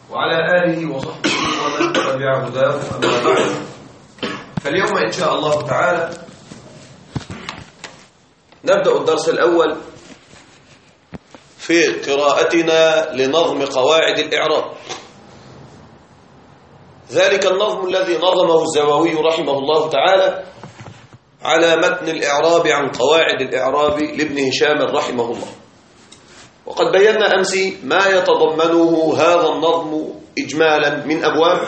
وعلى آله وصحبه ومن تبع هداه أما بعد. فاليوم إن شاء الله تعالى نبدأ الدرس الأول في قراءتنا لنظم قواعد الإعراب. ذلك النظم الذي نظمه الزواوي رحمه الله تعالى على متن الإعراب عن قواعد الإعراب لابن هشام رحمه الله. وقد بينا أمس ما يتضمنه هذا النظم إجمالا من أبواب،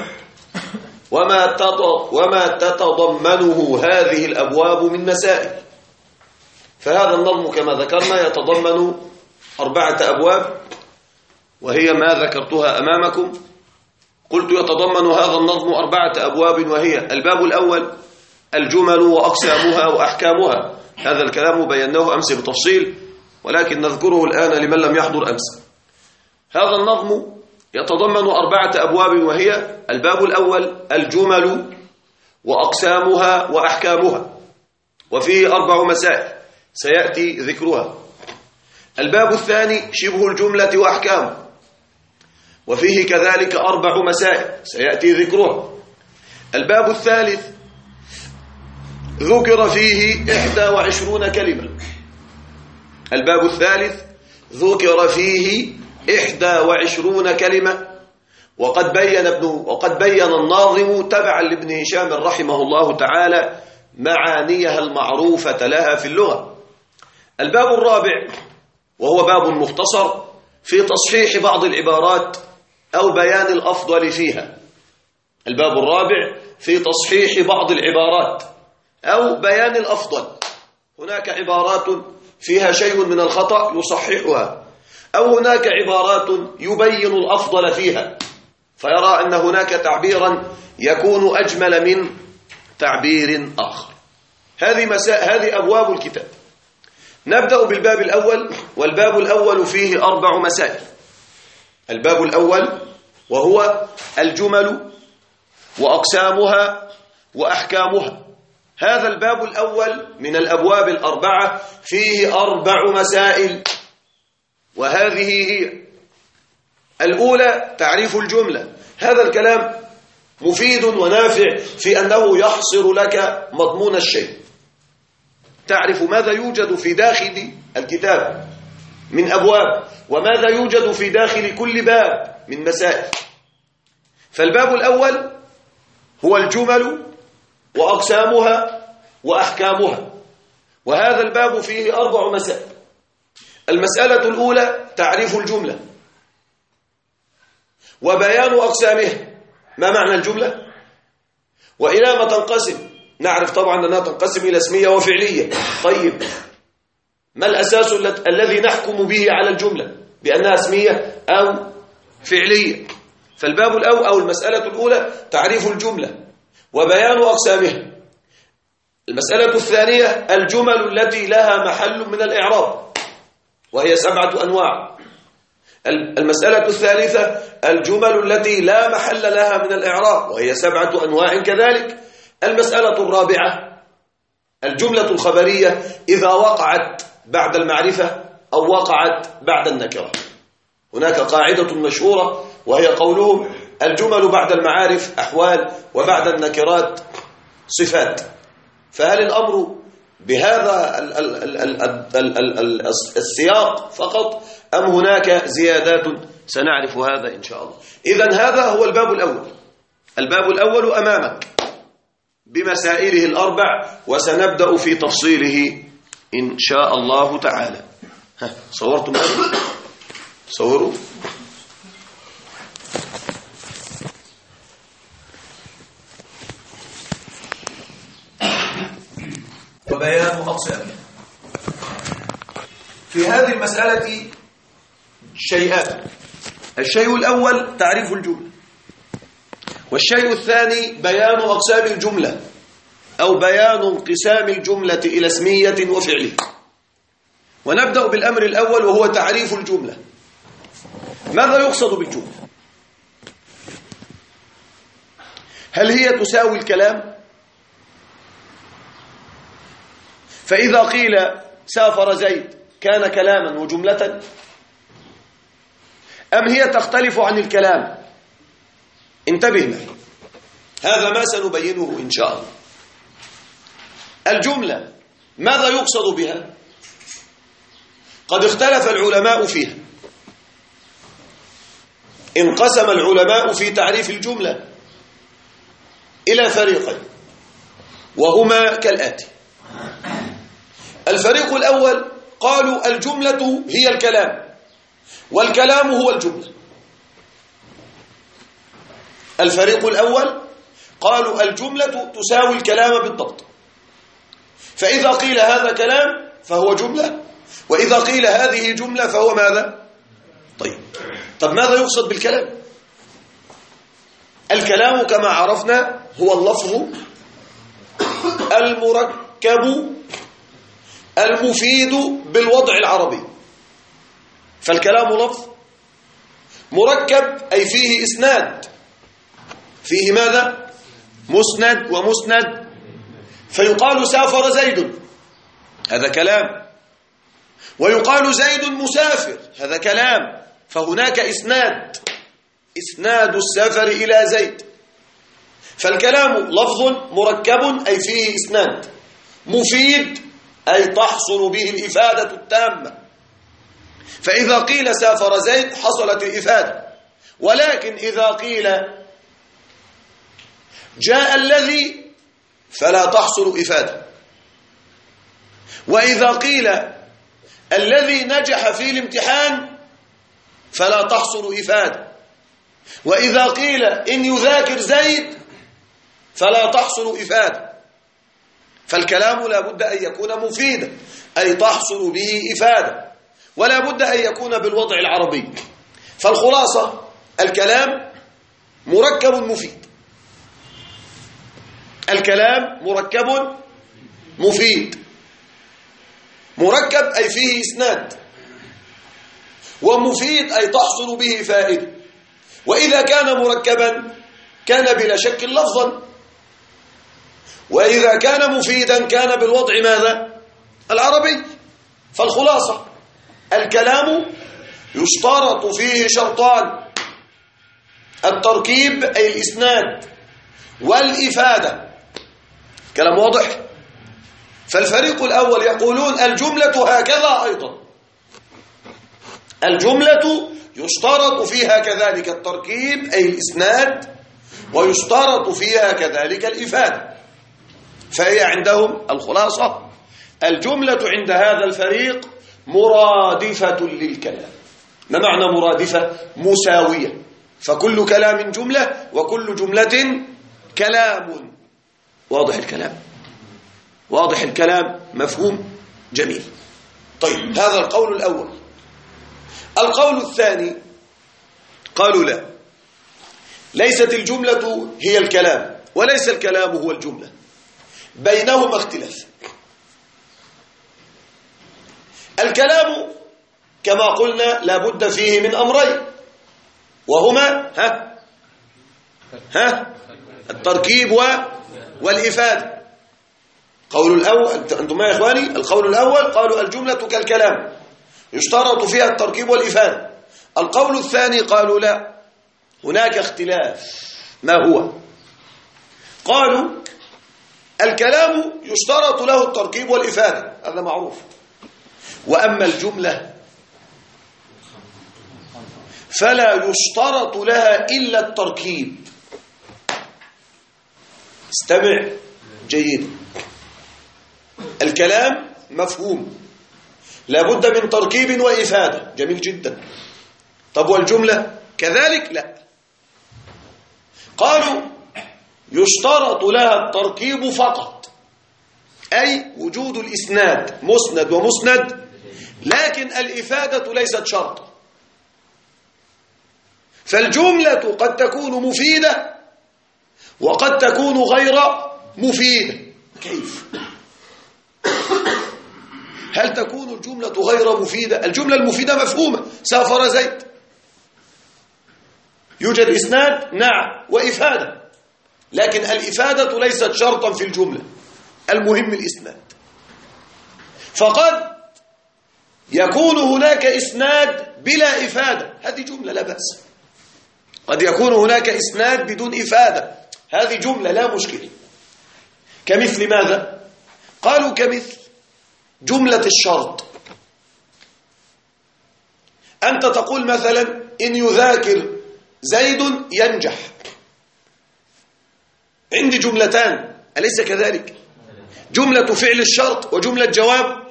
وما تتضمنه هذه الأبواب من مسائل. فهذا النظم كما ذكرنا يتضمن 4 أبواب، وهي ما ذكرتها أمامكم. قلت يتضمن هذا النظم 4 أبواب، وهي الباب الأول الجمل وأقسامها وأحكامها. هذا الكلام بيناه أمس بتفصيل، ولكن نذكره الآن لمن لم يحضر أمس. هذا النظم يتضمن 4 أبواب، وهي الباب الأول الجمل وأقسامها وأحكامها، وفيه 4 مسائل سيأتي ذكرها. الباب الثاني شبه الجملة وأحكامه، وفيه كذلك 4 مسائل سيأتي ذكرها. الباب الثالث ذكر فيه 21 كلمة. الباب الثالث ذكر فيه 21 كلمة، وقد بين الناظم تبعا لابن هشام رحمه الله تعالى معانيها المعروفة لها في اللغة. الباب الرابع وهو باب مختصر في تصحيح بعض العبارات أو بيان الأفضل فيها. الباب الرابع في تصحيح بعض العبارات أو بيان الأفضل. هناك عبارات فيها شيء من الخطأ يصححها، أو هناك عبارات يبين الأفضل فيها، فيرى أن هناك تعبيرا يكون أجمل من تعبير آخر. هذه أبواب الكتاب. نبدأ بالباب الأول، والباب الأول فيه 4 مسائل. الباب الأول وهو الجمل وأقسامها وأحكامها. هذا الباب الأول من الأبواب 4 فيه 4 مسائل، وهذه هي: الأولى تعريف الجملة. هذا الكلام مفيد ونافع في أنه يحصر لك مضمون الشيء، تعرف ماذا يوجد في داخل الكتاب من أبواب، وماذا يوجد في داخل كل باب من مسائل. فالباب الأول هو الجمل وأقسامها وأحكامها، وهذا الباب فيه 4 مسائل. المسألة الأولى تعريف الجملة وبيان أقسامها. ما معنى الجملة؟ وإلى ما تنقسم؟ نعرف طبعا أنها تنقسم إلى اسمية وفعلية. طيب، ما الأساس الذي نحكم به على الجملة بأنها اسمية أو فعلية؟ فالباب الأول أو المسألة الأولى تعريف الجملة وبيان أقسامها. المسألة الثانية الجمل التي لها محل من الإعراب، وهي 7 أنواع. المسألة الثالثة الجمل التي لا محل لها من الإعراب، وهي 7 أنواع كذلك. المسألة الرابعة الجملة الخبرية إذا وقعت بعد المعرفة أو وقعت بعد النكرة. هناك قاعدة مشهورة وهي قولهم الجمل بعد المعارف أحوال وبعد النكرات صفات. فهل الأمر بهذا السياق فقط أم هناك زيادات؟ سنعرف هذا إن شاء الله. إذن هذا هو الباب الأول. الباب الأول أمامك بمسائله 4، وسنبدأ في تفصيله إن شاء الله تعالى. صورتم هذا؟ صوروا. وبيان أقسامه. في هذه المسألة شيئان: الشيء الأول تعريف الجملة، والشيء الثاني بيان أقسام الجملة أو بيان انقسام الجملة إلى اسمية وفعلية. ونبدأ بالأمر الأول وهو تعريف الجملة. ماذا يقصد بالجملة؟ هل هي تساوي الكلام؟ فإذا قيل سافر زيد كان كلاما وجملة، أم هي تختلف عن الكلام انتبه معي، هذا ما سنبينه إن شاء الله. الجملة ماذا يقصد بها؟ قد اختلف العلماء فيها. انقسم العلماء في تعريف الجملة إلى فريقين، وهما كالآتي: الفريق الأول قالوا الجملة هي الكلام، والكلام هو الجملة. الفريق الأول قالوا الجملة تساوي الكلام بالضبط، فإذا قيل هذا كلام فهو جملة، وإذا قيل هذه جملة فهو ماذا؟ طب ماذا يقصد بالكلام؟ الكلام كما عرفنا هو اللفظ المركب المفيد بالوضع العربي. فالكلام لفظ مركب، أي فيه إسناد، فيه ماذا؟ مسند ومسند. فيقال سافر زيد، هذا كلام، ويقال زيد مسافر، هذا كلام. فهناك إسناد السفر إلى زيد. فالكلام لفظ مركب، أي فيه إسناد، مفيد، أي تحصل به الإفادة التامة. فإذا قيل سافر زيد حصلت الإفادة، ولكن إذا قيل جاء الذي فلا تحصل إفادة. وإذا قيل الذي نجح في الامتحان فلا تحصل إفادة. وإذا قيل إن يذاكر زيد فلا تحصل إفادة. فالكلام لا بد أن يكون مفيدا، أي تحصل به إفادة، ولا بد أن يكون بالوضع العربي. فالخلاصة الكلام مركب مفيد. الكلام مركب مفيد. مركب أي فيه إسناد، ومفيد أي تحصل به فائدة. وإذا كان مركبا كان بلا شك لفظا، وإذا كان مفيدا كان بالوضع ماذا؟ العربي. فالخلاصة الكلام يشترط فيه شرطان: التركيب أي الإسناد، والإفادة. كلام واضح؟ فالفريق الأول يقولون الجملة هكذا أيضا، الجملة يشترط فيها كذلك التركيب أي الإسناد، ويشترط فيها كذلك الإفادة. فهي عندهم الخلاصة: الجملة عند هذا الفريق مرادفة للكلام. ما معنى مرادفة؟ مساوية. فكل كلام جملة، وكل جملة كلام. واضح الكلام؟ واضح الكلام؟ مفهوم؟ جميل. طيب، هذا القول الأول. القول الثاني قالوا لا، ليست الجملة هي الكلام، وليس الكلام هو الجملة، بينهما اختلاف. الكلام كما قلنا لا بد فيه من أمرين، وهما التركيب والإفادة. قول الأول، أنتم ما يا إخواني؟ القول الأول قالوا الجملة كالكلام يشترط فيها التركيب والإفادة. القول الثاني قالوا لا، هناك اختلاف. ما هو؟ قالوا الكلام يشترط له التركيب والإفادة، هذا معروف. وأما الجملة فلا يشترط لها إلا التركيب. استمع جيدا. الكلام مفهوم، لابد من تركيب وإفادة، جميل جدا. طب والجملة كذلك؟ لا. قالوا يشترط لها التركيب فقط، أي وجود الإسناد، مسند ومسند، لكن الإفادة ليست شرطا. فالجملة قد تكون مفيدة وقد تكون غير مفيدة. كيف؟ هل تكون الجملة غير مفيدة؟ الجملة المفيدة مفهومة، سافر زيد، يوجد إسناد نعم وإفادة، لكن الإفادة ليست شرطا في الجملة، المهم الإسناد. فقد يكون هناك إسناد بلا إفادة، هذه جملة لا بأس. قد يكون هناك إسناد بدون إفادة، هذه جملة لا مشكلة. كمثل ماذا؟ قالوا كمثل جملة الشرط. أنت تقول مثلا إن يذاكر زيد ينجح، عندي جملتان أليس كذلك؟ جملة فعل الشرط وجملة جواب.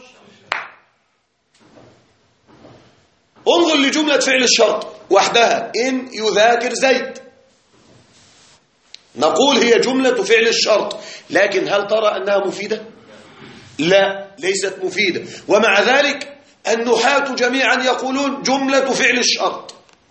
انظر لجملة فعل الشرط وحدها، إن يذاكر زيد، نقول هي جملة فعل الشرط، لكن هل ترى أنها مفيدة؟ لا، ليست مفيدة. ومع ذلك النحاة جميعا يقولون جملة فعل الشرط.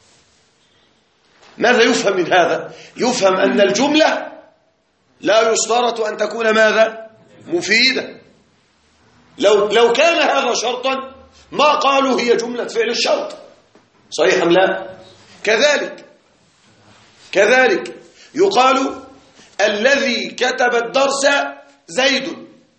ماذا يفهم من هذا؟ يفهم أن الجملة لا يشترط أن تكون ماذا؟ مفيدة. لو كان هذا شرطا ما قالوا هي جملة فعل الشرط، صحيح أم لا؟ كذلك يقال الذي كتب الدرس زيد،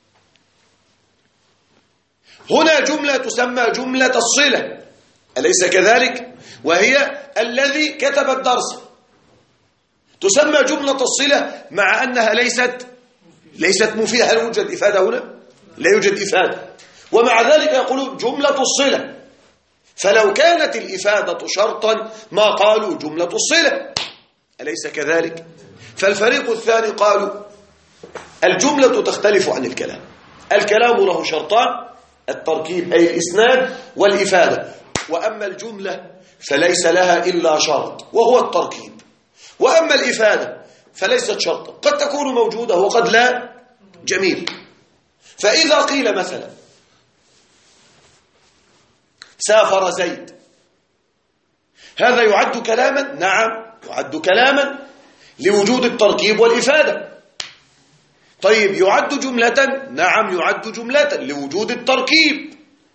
هنا جملة تسمى جملة الصلة، أليس كذلك؟ وهي الذي كتب الدرس، تسمى جملة الصلة مع أنها ليست مفيدة. هل يوجد إفادة هنا؟ لا يوجد إفادة. ومع ذلك يقولون جملة الصلة، فلو كانت الإفادة شرطا ما قالوا جملة الصلة، أليس كذلك؟ فالفريق الثاني قالوا الجملة تختلف عن الكلام، الكلام له شرطان، التركيب أي الإسناد والإفادة، وأما الجملة فليس لها إلا شرط وهو التركيب، وأما الإفادة فليست شرطا، قد تكون موجودة وقد لا. جميل. فإذا قيل مثلا سافر زيد، هذا يعد كلاما؟ نعم يعد كلاما لوجود التركيب والإفادة. طيب يعد جملة؟ نعم يعد جملة لوجود التركيب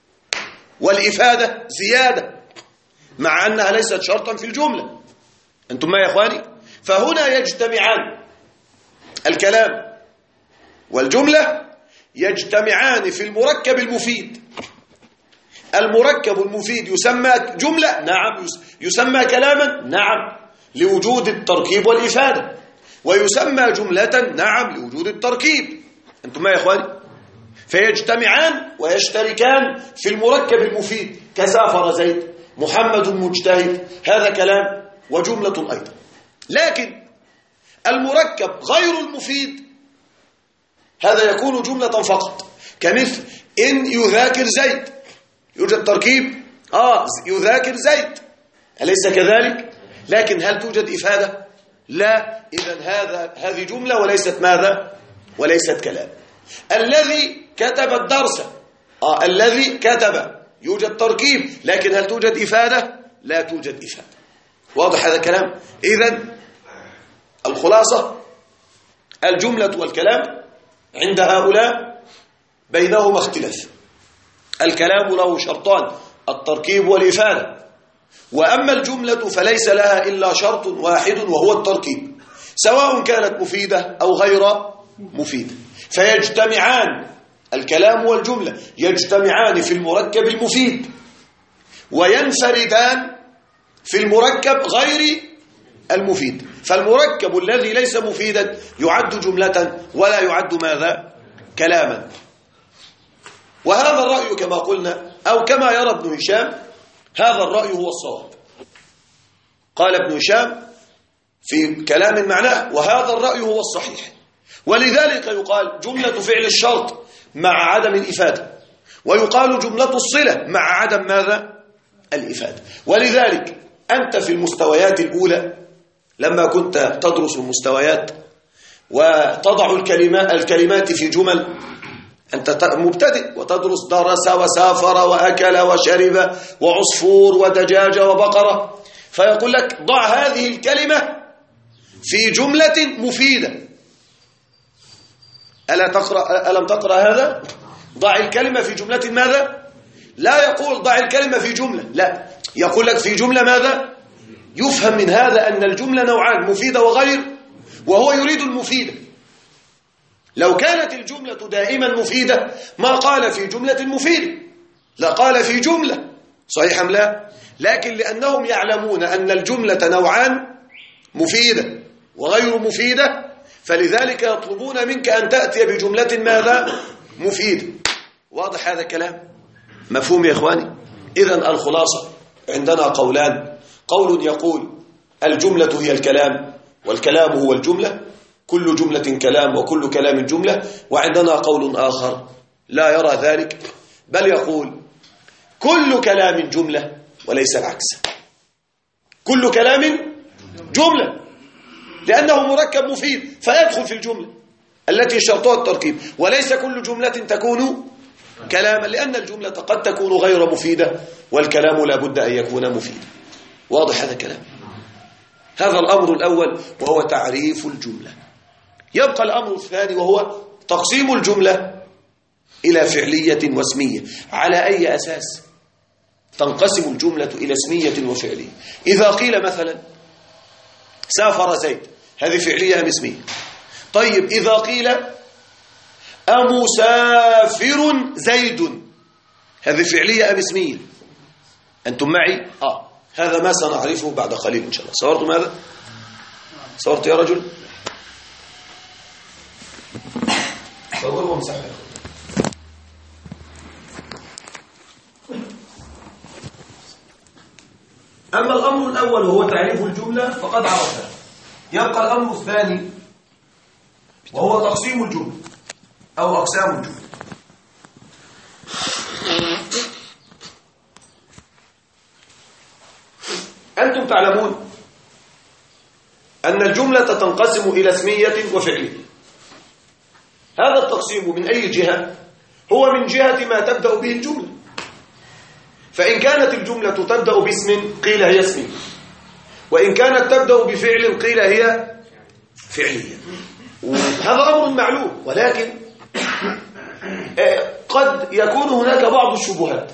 والإفادة زيادة، مع أنها ليست شرطا في الجملة. أنتم ما يا إخواني؟ فهنا يجتمعان، الكلام والجملة يجتمعان في المركب المفيد. المركب المفيد يسمى جملة؟ نعم. يسمى كلاما؟ نعم لوجود التركيب والإفادة. ويسمى جملة؟ نعم لوجود التركيب. أنتم ما يا إخواني؟ فيجتمعان ويشتركان في المركب المفيد، كسافر زيد، محمد مجتهد، هذا كلام وجملة أيضا. لكن المركب غير المفيد هذا يكون جملة فقط، كمثل إن يذاكر زيد، يوجد تركيب؟ يذاكر زيد، أليس كذلك؟ لكن هل توجد إفادة؟ لا. إذن هذه جملة وليست ماذا؟ وليست كلام. الذي كتب الدرس، الذي كتب، يوجد تركيب، لكن هل توجد إفادة؟ لا توجد إفادة. واضح هذا الكلام؟ إذن الخلاصة الجملة والكلام عند هؤلاء بينهما اختلاف. الكلام له شرطان، التركيب والإفادة، وأما الجملة فليس لها إلا شرط واحد وهو التركيب، سواء كانت مفيدة أو غير مفيدة. فيجتمعان، الكلام والجملة يجتمعان في المركب المفيد وينفردان في المركب غير المفيد. فالمركب الذي ليس مفيدا يعد جملة ولا يعد ماذا؟ كلاما. وهذا الرأي كما قلنا أو كما يرى ابن هشام، هذا الرأي هو الصواب. قال ابن هشام في كلام معناه وهذا الرأي هو الصحيح. ولذلك يقال جملة فعل الشرط مع عدم الإفادة، ويقال جملة الصلة مع عدم ماذا؟ الإفادة. ولذلك أنت في المستويات الأولى لما كنت تدرس المستويات وتضع الكلمات في جمل، أنت مبتدئ وتدرس درس وسافر وأكل وشرب وعصفور ودجاج وبقرة، فيقول لك ضع هذه الكلمة في جملة مفيدة. ألم تقرأ هذا؟ ضع الكلمة في جملة ماذا؟ لا يقول ضع الكلمة في جملة، لا، يقول لك في جملة ماذا؟ يفهم من هذا أن الجملة نوعان، مفيدة وغير، وهو يريد المفيدة. لو كانت الجملة دائما مفيدة ما قال في جملة مفيدة، لا قال في جملة، صحيح أم لا؟ لكن لأنهم يعلمون أن الجملة نوعان مفيدة وغير مفيدة، فلذلك يطلبون منك أن تأتي بجملة ماذا؟ مفيدة. واضح هذا الكلام؟ مفهوم يا إخواني؟ إذن الخلاصة عندنا قولان: قول يقول الجملة هي الكلام والكلام هو الجملة، كل جملة كلام وكل كلام جملة. وعندنا قول آخر لا يرى ذلك، بل يقول كل كلام جملة وليس العكس، كل كلام جملة، لأنه مركب مفيد فيدخل في الجملة التي شرطها التركيب، وليس كل جملة تكون كلاما، لأن الجملة قد تكون غير مفيدة والكلام لا بد أن يكون مفيدا. واضح هذا الكلام؟ هذا الأمر الأول وهو تعريف الجملة. يبقى الأمر الثاني وهو تقسيم الجملة إلى فعلية واسمية. على أي أساس تنقسم الجملة إلى اسمية وفعلية؟ إذا قيل مثلا سافر زيد، هذه فعلية أم اسمية؟ طيب إذا قيل أمسافر زيد، هذه فعلية أم اسمية؟ أنتم معي؟ هذا ما سنعرفه بعد قليل إن شاء الله. صورتم هذا؟ صورت يا رجل؟ صور وامسح. أما الأمر الأول وهو تعريف الجملة فقد عرفنا. يبقى الأمر الثاني وهو تقسيم الجملة أو أقسام الجملة. أنتم تعلمون أن الجملة تنقسم إلى اسمية وفعلية. هذا التقسيم من أي جهة؟ هو من جهة ما تبدأ به الجملة. فإن كانت الجملة تبدأ باسم قيل هي اسمية، وإن كانت تبدأ بفعل قيل هي فعلية. هذا أمر معلوم، ولكن قد يكون هناك بعض الشبهات.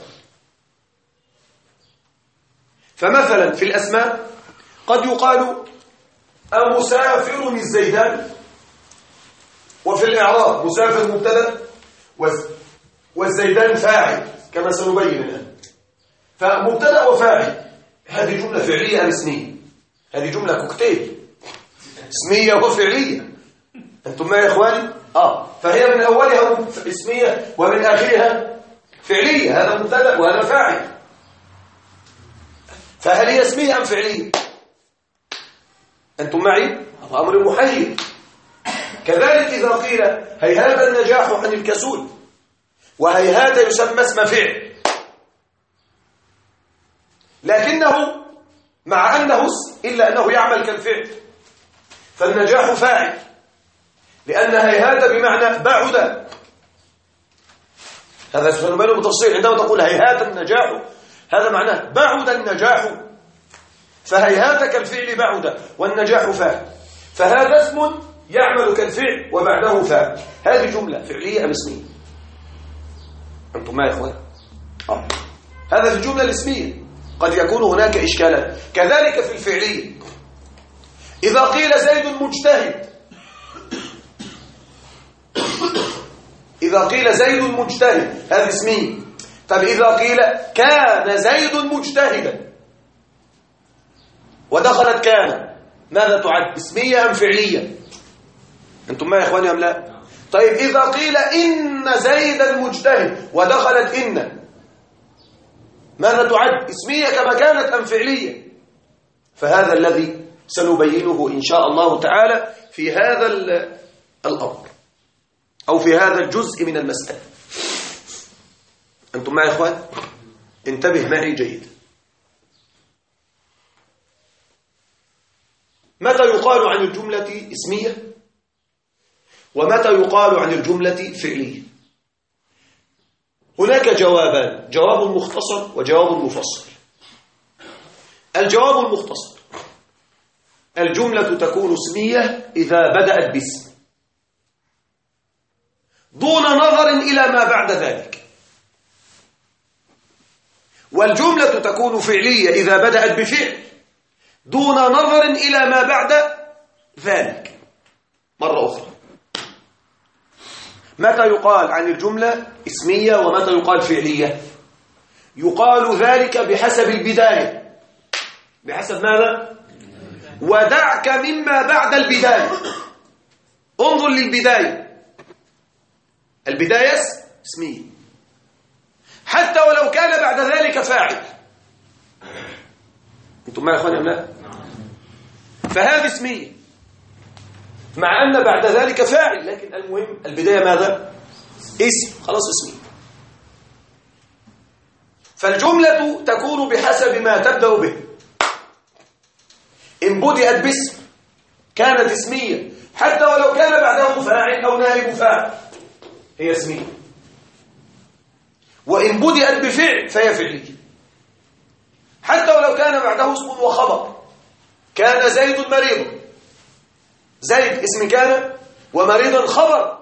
فمثلا في الأسماء قد يقال أمسافر الزيدان، وفي الإعراب مسافر مبتدأ والزيدان فاعل كما سنبين الآن. فمبتدأ وفاعل هذه جملة فعلية أم اسمية؟ هذه جملة كوكتيل، اسمية وفعلية. أنتم ما يا إخواني؟ فهي من أولها اسمية ومن آخرها فعلية، هذا مبتدأ وهذا فاعل. فهل هي اسمية أم فعلية؟ أنتم معي؟ أمر محير. كذلك إذا قيل هيهات النجاح عن الكسول، وهيهات يسمى اسم فعل، لكنه مع أنه إلا أنه يعمل كالفعل، فالنجاح فاعل، لأن هيهات بمعنى بعد. هذا سنبينه بالتفصيل. عندما تقول هيهات النجاح هذا معناه بعد النجاح، فهيهات كالفعل بعد والنجاح فاعل، فهذا اسم يعمل كالفعل وبعده فاعل. هذه جملة فعلية أم اسمية؟ أنتم ما يا إخوان؟ هذا في الجملة الاسمية قد يكون هناك إشكالات. كذلك في الفعلية إذا قيل زيد مجتهد، إذا قيل زيد مجتهد هذه اسمية. طب إذا قيل كان زيد مجتهدا ودخلت كان، ماذا تعد؟ اسمية أم فعلية؟ أنتم ما يا إخواني أم لا؟ طيب إذا قيل إن زيدا مجتهد ودخلت إن، ماذا تعد؟ اسمية كما كانت أم فعلية؟ فهذا الذي سنبينه إن شاء الله تعالى في هذا الأمر أو في هذا الجزء من المسألة. أنتم معي يا إخوان؟ انتبه معي جيدا. متى يقال عن الجملة اسمية ومتى يقال عن الجملة فعلية؟ هناك جوابان، جواب مختصر وجواب مفصل. الجواب المختصر: الجملة تكون اسمية إذا بدأت باسم دون نظر إلى ما بعد ذلك، والجملة تكون فعلية إذا بدأت بفعل دون نظر إلى ما بعد ذلك. مرة أخرى، متى يقال عن الجملة اسمية ومتى يقال فعلية؟ يقال ذلك بحسب البداية. بحسب ماذا؟ ودعك مما بعد البداية. انظر للبداية. البداية اسمية حتى ولو كان بعد ذلك فاعل. انتم معي يا اخواني ولا لا؟ فهذه اسمية مع أن بعد ذلك فاعل، لكن المهم البداية ماذا؟ اسم، خلاص اسمية. فالجملة تكون بحسب ما تبدأ به. إن بدأت باسم كانت اسمية حتى ولو كان بعده فاعل أو نائب فاعل هي اسمية. وإن بدأت بفعل فهي فعلية حتى ولو كان بعده اسم وخبر. كان زيد مريض، زيد اسم كان ومريضا خبر،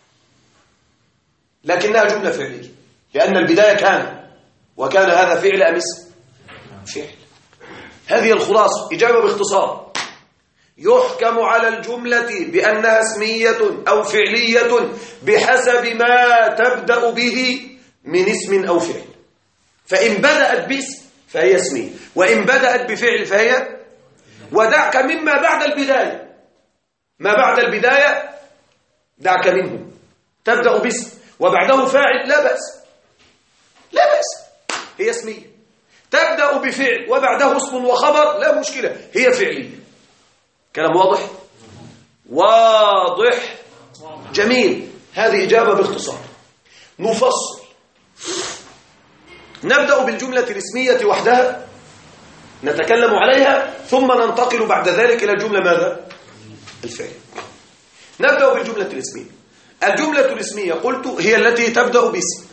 لكنها جملة فعلية لأن البداية كان، وكان هذا فعل أم اسم؟ فعل. هذه الخلاصة. إجابة باختصار: يحكم على الجملة بأنها اسمية أو فعلية بحسب ما تبدأ به من اسم أو فعل. فإن بدأت باسم فهي اسمية، وإن بدأت بفعل فهي. ودعك مما بعد البداية. ما بعد البداية دعك منه. تبدأ باسم وبعده فاعل لا بأس، لا بأس، هي اسمية. تبدأ بفعل وبعده اسم وخبر لا مشكلة، هي فعلية. كلام واضح؟ واضح، جميل. هذه إجابة باختصار. نفصل. نبدأ بالجملة الاسمية وحدها نتكلم عليها، ثم ننتقل بعد ذلك إلى الجملة ماذا؟ الفعل. نبدأ بالجملة الاسمية. الجملة الاسمية قلت هي التي تبدأ باسم.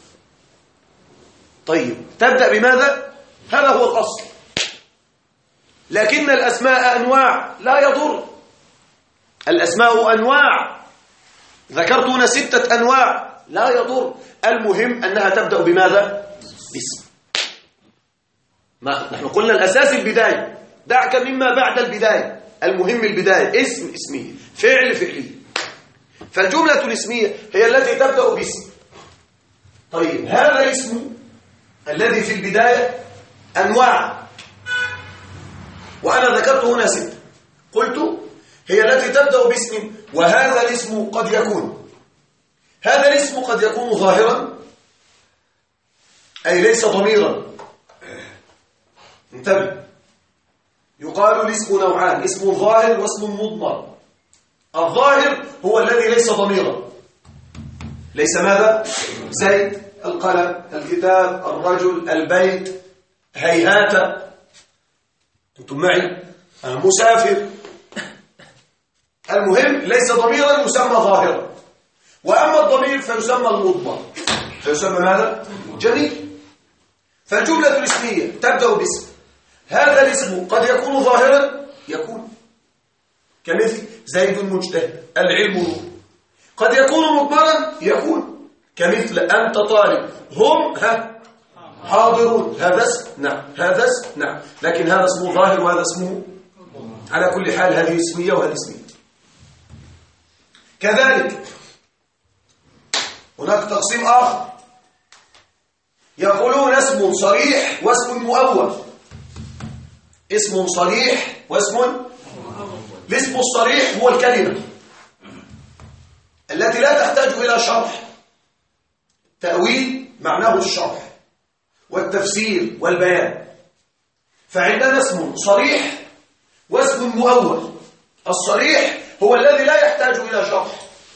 طيب تبدأ بماذا؟ هذا هو الأصل. لكن الأسماء أنواع لا يضر. الأسماء أنواع، ذكرت هنا 6 أنواع لا يضر. المهم أنها تبدأ بماذا؟ باسم. نحن قلنا الأساس البداية. دعك مما بعد البداية. المهم البداية. اسم اسمية، فعل فعلي. فالجملة الاسمية هي التي تبدأ باسم. طيب هذا الاسم الذي في البداية أنواع، وأنا ذكرت هنا 6. قلت هي التي تبدأ باسم، وهذا الاسم قد يكون، هذا الاسم قد يكون ظاهرا أي ليس ضميرا. انتبه، يقال الاسم نوعان: اسم ظاهر واسم مضمر. الظاهر هو الذي ليس ضميرا. ليس ماذا؟ زيد، القلم، الكتاب، الرجل، البيت، هيهات. انتم معي؟ مسافر. المهم ليس ضميرا يسمى ظاهرا. وأما الضمير فيسمى المضمر، فيسمى ماذا؟ جميل. فالجملة الاسمية تبدأ باسم. هذا الاسم قد يكون ظاهرا، يكون كمثل زيد مجتهد، العلم نور. قد يكون مضمرا، يكون كمثل أنت طالب، هم حاضرون. هذا اسم، نعم، هذا اسم، نعم، لكن هذا اسمه ظاهر وهذا اسمه. على كل حال هذه اسمية وهذه اسمية. كذلك هناك تقسيم آخر، يقولون اسم صريح واسم مؤول. اسم صريح واسم. الاسم الصريح هو الكلمة التي لا تحتاج إلى شرح. تأويل معناه الشرح والتفسير والبيان. فعندنا اسم صريح واسم مؤول. الصريح هو الذي لا يحتاج إلى شرح،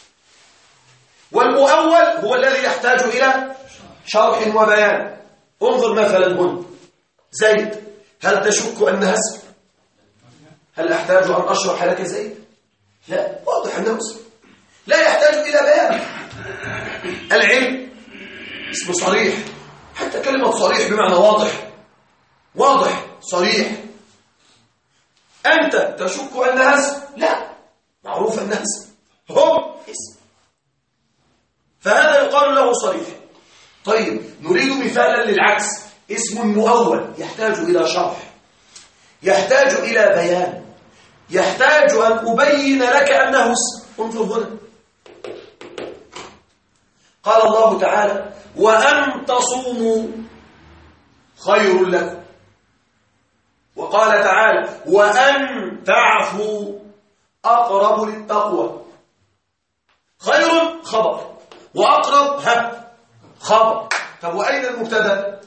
والمؤول هو الذي يحتاج إلى شرح وبيان. انظر مثلا هنا زيد، هل تشك أنها اسم؟ هل أحتاج أن أشرح لك زيد؟ لا، واضح أنه اسم لا يحتاج إلى بيان. العلم اسم صريح، حتى كلمة صريح بمعنى واضح، واضح صريح. أنت تشك أنها اسم؟ لا، معروف أنها اسم، هم اسم، فهذا يقال له صريح. طيب نريد مثالا للعكس، اسم مؤول يحتاج إلى شرح، يحتاج إلى بيان، يحتاج أن أبين لك أنه اسم. انظر هنا، قال الله تعالى: وأن تصوموا خير لكم. وقال تعالى وأن تعفوا أقرب للتقوى. خير خبر وأقرب خبر. طب وأين المبتدا؟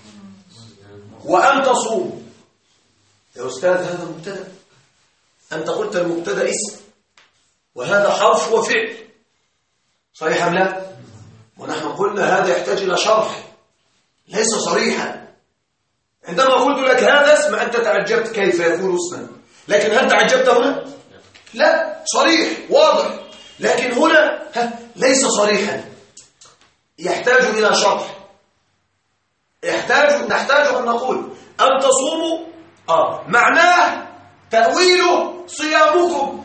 وأن تصوم. يا أستاذ هذا مبتدا، أنت قلت المبتدا اسم وهذا حرف وفعل، صحيح أم لا؟ ونحن قلنا هذا يحتاج إلى شرح، ليس صريحا. عندما قلت لك هذا اسم أنت تعجبت كيف يكون اسما، لكن هل تعجبت هنا؟ لا، صريح واضح. لكن هنا ليس صريحا، يحتاج إلى شرح. نحتاج أن نقول أن تصوموا معناه تأويله صيامكم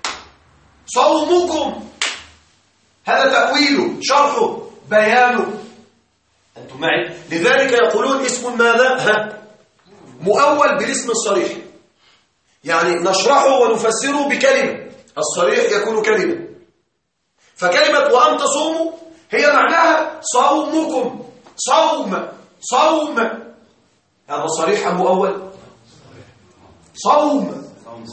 صومكم، هذا تأويله شرحه بيانه. أنتم معي؟ لذلك يقولون اسم ماذا؟ مؤول بالاسم الصريح، يعني نشرحه ونفسره بكلمة، الصريح يكون كلمة. فكلمة وأن تصوموا هي معناها صومكم، صوم. هذا صريح أم مؤول؟ صوم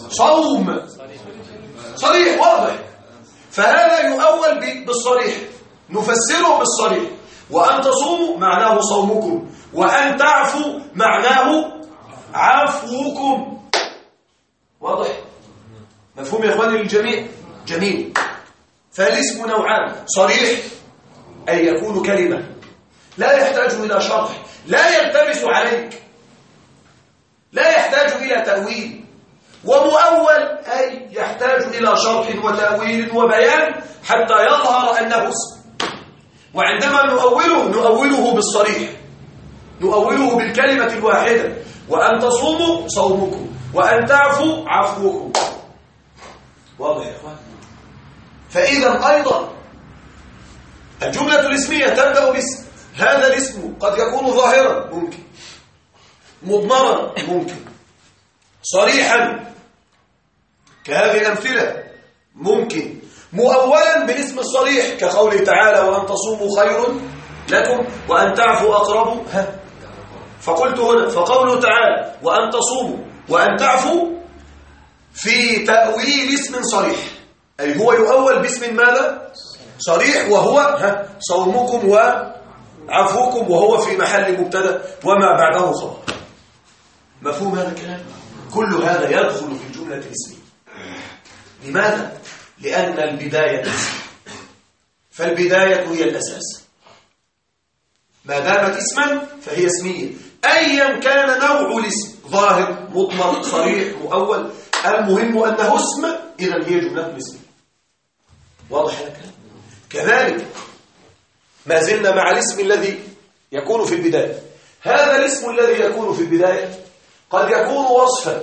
صريح واضح. فهذا يؤول بالصريح، نفسره بالصريح. وأن تصوموا معناه صومكم، وأن تعفوا معناه عفوكم. واضح؟ مفهوم يا إخواني للجميع؟ جميل. فالاسم نوعان: صريح أي يكون كلمة لا يحتاج إلى شرح، لا يلتبس عليك، لا يحتاج إلى تأويل. ومؤول أي يحتاج إلى شرح وتأويل وبيان حتى يظهر أنه اسم. وعندما نؤوله بالصريح، نؤوله بالكلمة الواحدة: وأن تصوموا صومكم، وأن تعفوا عفوكم. واضح يا إخوان؟ فإذا أيضا الجملة الاسمية تبدأ باسم. هذا الاسم قد يكون ظاهرا، ممكن مضمرا، ممكن صريحا كهذه الأمثلة، ممكن مؤولا بالاسم الصريح كقوله تعالى وأن تصوموا خير لكم وأن تعفوا أقرب. فقلت هنا فقوله تعالى وأن تصوموا وأن تعفوا في تأويل اسم صريح، أي هو يؤول باسم ماذا؟ صريح، وهو صومكم وعفوكم، وهو في محل مبتدا وما بعده خبر. مفهوم هذا الكلام؟ كل هذا يدخل في الجملة الاسمية. لماذا؟ لأن البداية اسم، فالبداية هي الأساس. ما دامت اسما فهي اسمية، أيا كان نوع الاسم، ظاهر مضمر صريح مؤول، المهم أنه اسم، إذا هي جملة اسمية. واضح هذا الكلام؟ كذلك ما زلنا مع الاسم الذي يكون في البداية. هذا الاسم الذي يكون في البداية قد يكون وصفا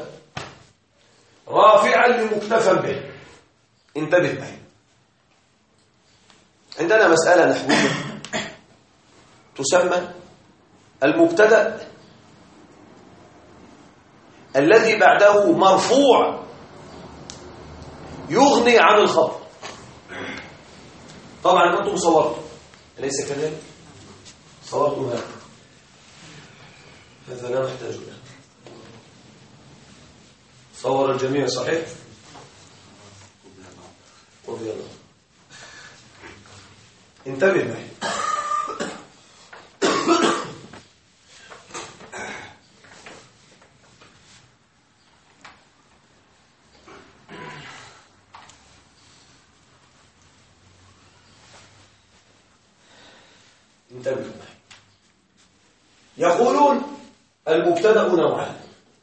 رافعا لمكتفى به. انتبه معي، عندنا مسألة نحوية تسمى المبتدأ الذي بعده مرفوع يغني عن الخبر. طبعا أنتم صورتم، أليس كذلك؟ صورتم هذا لا نحتاج له. صور الجميع صحيح؟ رضي الله. انتبه معي، انتبه معي. يقولون المبتدأ نوعان: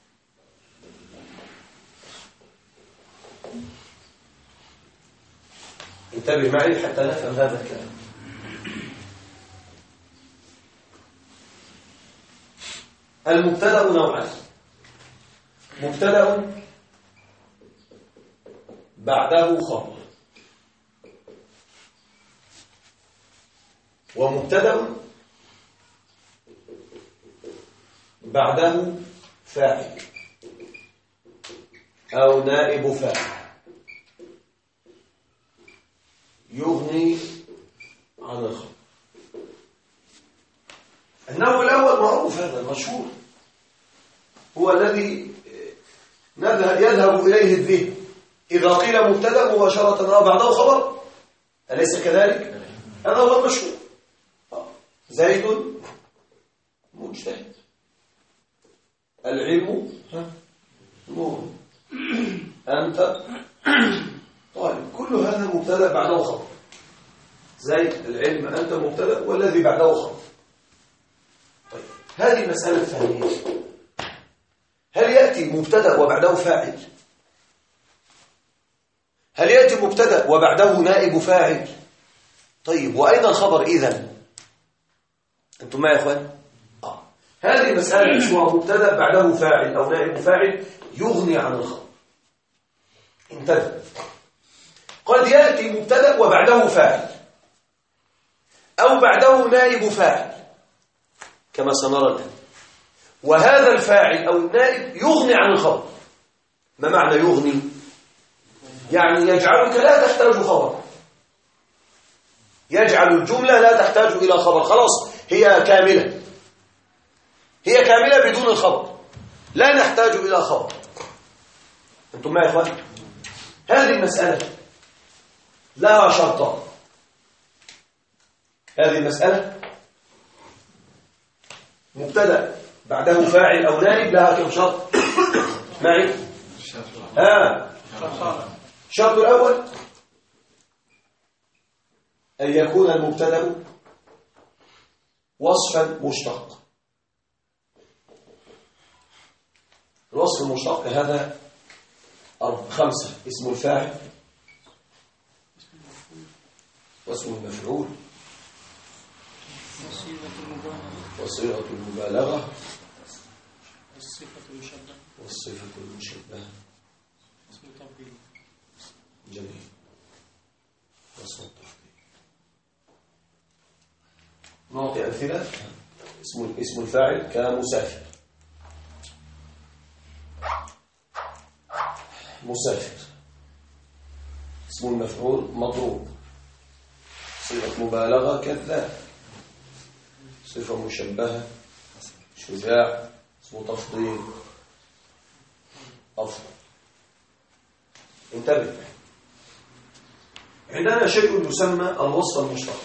انتبه معي حتى نفهم هذا الكلام. المبتدأ نوعان: مبتدأ بعده خبر، ومبتدأ بعده فاعل أو نائب فاعل يغني عن الخبر. النوع الأول معروف، هذا مشهور. هو الذي يذهب إليه الذهن إذا قيل مبتدأ مباشرة بعده خبر، أليس كذلك؟ هذا هو المشهور. زيد مجتهد، العلم نور، أنت طالب، كل هذا مبتدأ بعده خبر. زيد العلم أنت مبتدأ والذي بعده خبر. طيب هذه مسألة فهمية. هل يأتي مبتدأ وبعده فاعل؟ هل يأتي مبتدأ وبعده نائب فاعل؟ طيب وأين الخبر إذن؟ أنتم معي يا إخوان؟ هذه مسألة اسمها مبتدأ بعده فاعل أو نائب فاعل يغني عن الخبر. انتبه، قد يأتي مبتدأ وبعده فاعل أو بعده نائب فاعل كما سنرى الآن، وهذا الفاعل أو النائب يغني عن الخبر. ما معنى يغني؟ يعني يجعلك لا تحتاج خبر، يجعل الجملة لا تحتاج إلى خبر، خلاص هي كاملة، هي كاملة بدون الخبر، لا نحتاج إلى خبر. أنتم معي يا إخوان؟ هذه المسألة لها شرطان. هذه المسألة مبتدأ بعده فاعل أو نائب لها كم شرط؟ معي؟ الشرط الأول أن يكون المبتدأ وصفا مشتق. الوصف المشتق هذا 5: اسم الفاعل، واسم المفعول، وصيغة المبالغة، والصفة المشبهة، جميل، واسم التفضيل. نعطي أمثلة. اسم الفاعل كمسافر، مسافر. اسم المفعول مضروب، صيغة مبالغة كذاب، صفة مشبهة شجاع، اسم تفضيل أفضل. انتبه، عندنا شيء يسمى الوصف المشتق.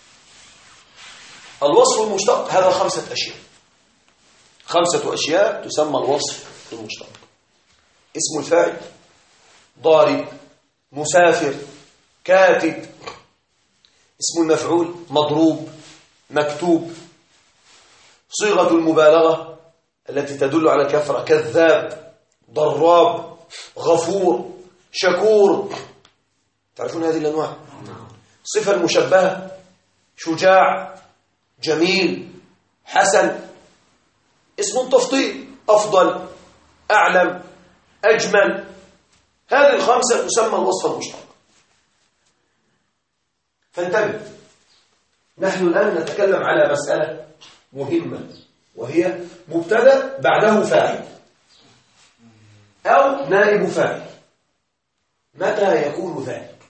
الوصف المشتق هذا 5 أشياء، 5 أشياء تسمى الوصف المشتق: اسم الفاعل، ضارب، مسافر، كاتب. اسم المفعول مضروب، مكتوب. صيغة المبالغة التي تدل على الكثرة: كذاب، ضراب، غفور، شكور. تعرفون هذه الأنواع؟ صفة المشبهة: شجاع، جميل، حسن. اسم التفضيل: أفضل، أعلم، أجمل. هذه ال5 تسمى الوصف المشتق. فانتبه، نحن الآن نتكلم على مسألة مهمة، وهي مبتدأ بعده فاعل أو نائب فاعل. متى يكون ذلك؟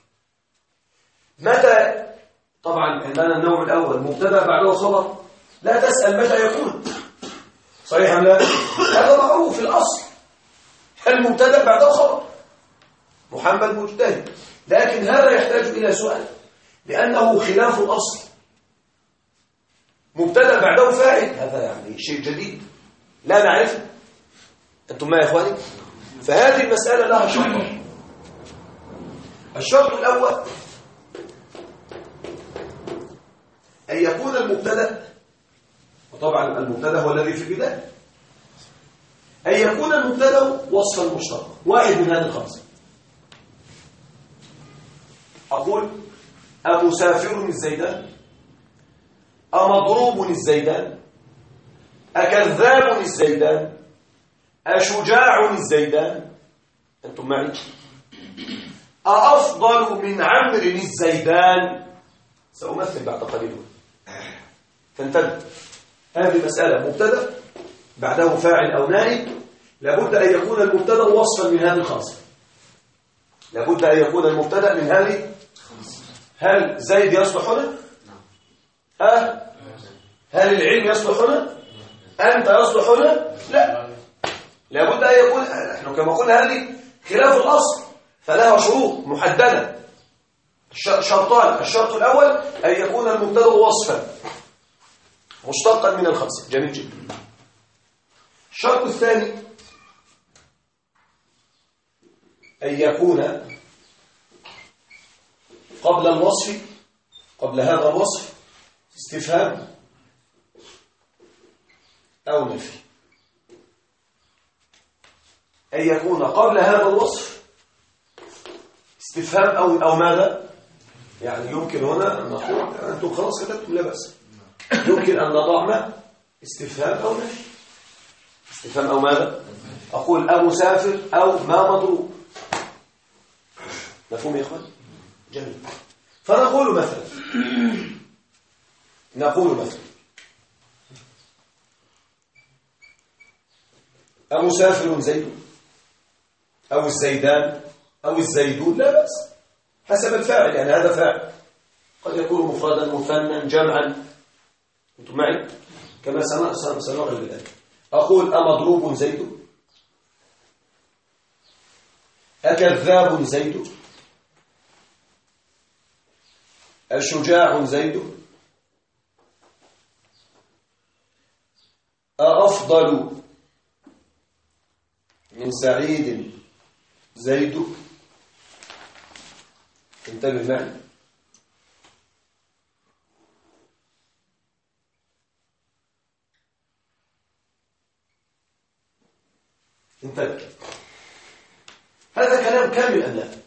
متى؟ طبعا عندنا النوع الأول مبتدأ بعده خبر، لا تسأل متى يكون، صحيح أم لا؟ هذا معروف في الأصل، المبتدأ بعده خبر، محمد مجتهد. لكن هذا يحتاج إلى سؤال، لأنه خلاف الأصل. مبتدأ بعده فاعل، هذا يعني شيء جديد لا نعرفه. أنتم معي يا إخواني؟ فهذه المسألة لها شرط. الشرط الأول أن يكون المبتدأ، وطبعا المبتدأ هو الذي في البداية، أن يكون المبتدأ وصفا مشتقا، واحد من هذه ال5. أقول: أمسافر الزيدان، أمضروب الزيدان، أكذاب الزيدان، أشجاع الزيدان. أنتم معي؟ أأفضل من عمرو الزيدان. سأمثل بعد قليل. فانتبه، هذه مسألة مبتدأ بعده فاعل أو نائب، لابد أن يكون المبتدأ وصفا من هذه ال5. لابد أن يكون المبتدأ من هذه. هل زيد يصلح هنا؟ هل العلم يصلح هنا؟ أنت يصلح هنا؟ لا. لابد أن يكون، نحن كما قلنا هذه خلاف الأصل فلها شروط محددة. شرطان: الشرط الأول أن يكون المبتدأ وصفا مشتقا من الخمسة. جميل جدا. الشرط الثاني أن يكون قبل الوصف، قبل هذا الوصف، استفهام أو نفي. أن يكون قبل هذا الوصف استفهام أو ماذا؟ يعني يمكن هنا أن نقول أنتم خلاص كتبتم لا بأس، يمكن أن نضع ما استفهام أو نفي. استفهام أو ماذا؟ أقول أمسافر أو ما مضروب. مفهوم يا إخوان؟ جميل. فنقول مثلا أمسافر زيد أو الزيدان أو الزيدون، لا بأس حسب الفاعل، يعني هذا فاعل قد يكون مفردا مثنى جمعا. أنتم معي؟ كما سنرى الآن. أقول أمضروب زيد، أكذاب زيد، أشجاع زيد، أفضل من سعيد زيد. انتبه معي. انتبه. هذا كلام كامل أم لا؟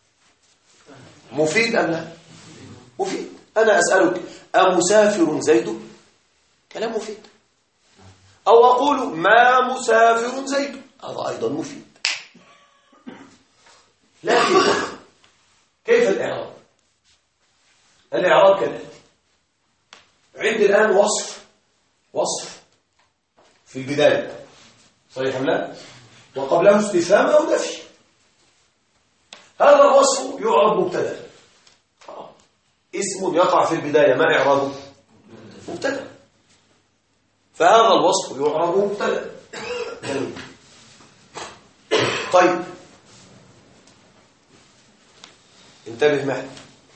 مفيد أم لا؟ مفيد. أنا أسألك أمسافر زيد؟ كلام مفيد. أو أقول ما مسافر زيد؟ هذا أيضا مفيد. لكن كيف الإعراب؟ الإعراب كذلك. عندي الآن وصف في البداية، صحيح أم لا؟ وقبله استفهام أو نفي. هذا الوصف يعرب مبتدأ. اسم يقع في البداية، ما إعرابه؟ مبتدأ. فهذا الوصف يعرب مبتدأ. طيب انتبه معي.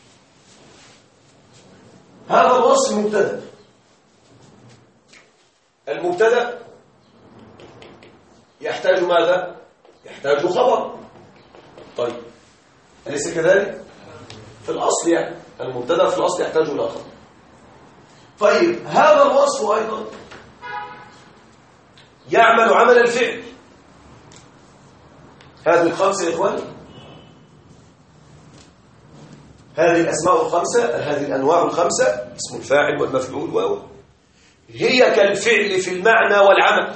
هذا الوصف مبتدأ. المبتدأ يحتاج ماذا؟ يحتاج خبر. طيب أليس كذلك؟ في الأصل يعني المبتدأ في الأصل يحتاج إلى خبر. طيب هذا الوصف أيضا يعمل عمل الفعل. هذه الخمسة يا إخواني، هذه الأسماء الخمسة، هذه الأنواع الخمسة، اسم الفاعل والمفعول واو، هي كالفعل في المعنى والعمل.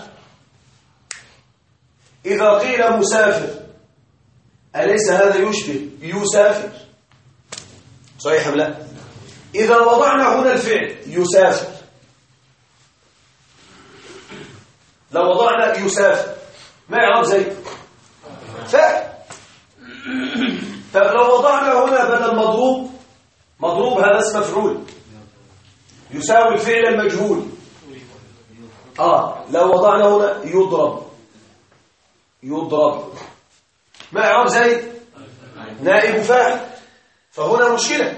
إذا قيل مسافر أليس هذا يشبه يسافر؟ صحيح أم لا؟ إذا وضعنا هنا الفعل يسافر، لو وضعنا يسافر ما يعرف زي فاعل. طب لو وضعنا هنا بدل مضروب هذا اسم مفعول يساوي الفعل المجهول. لو وضعنا هنا يضرب ما يعرف زي نائب فاعل. فهنا مشكلة.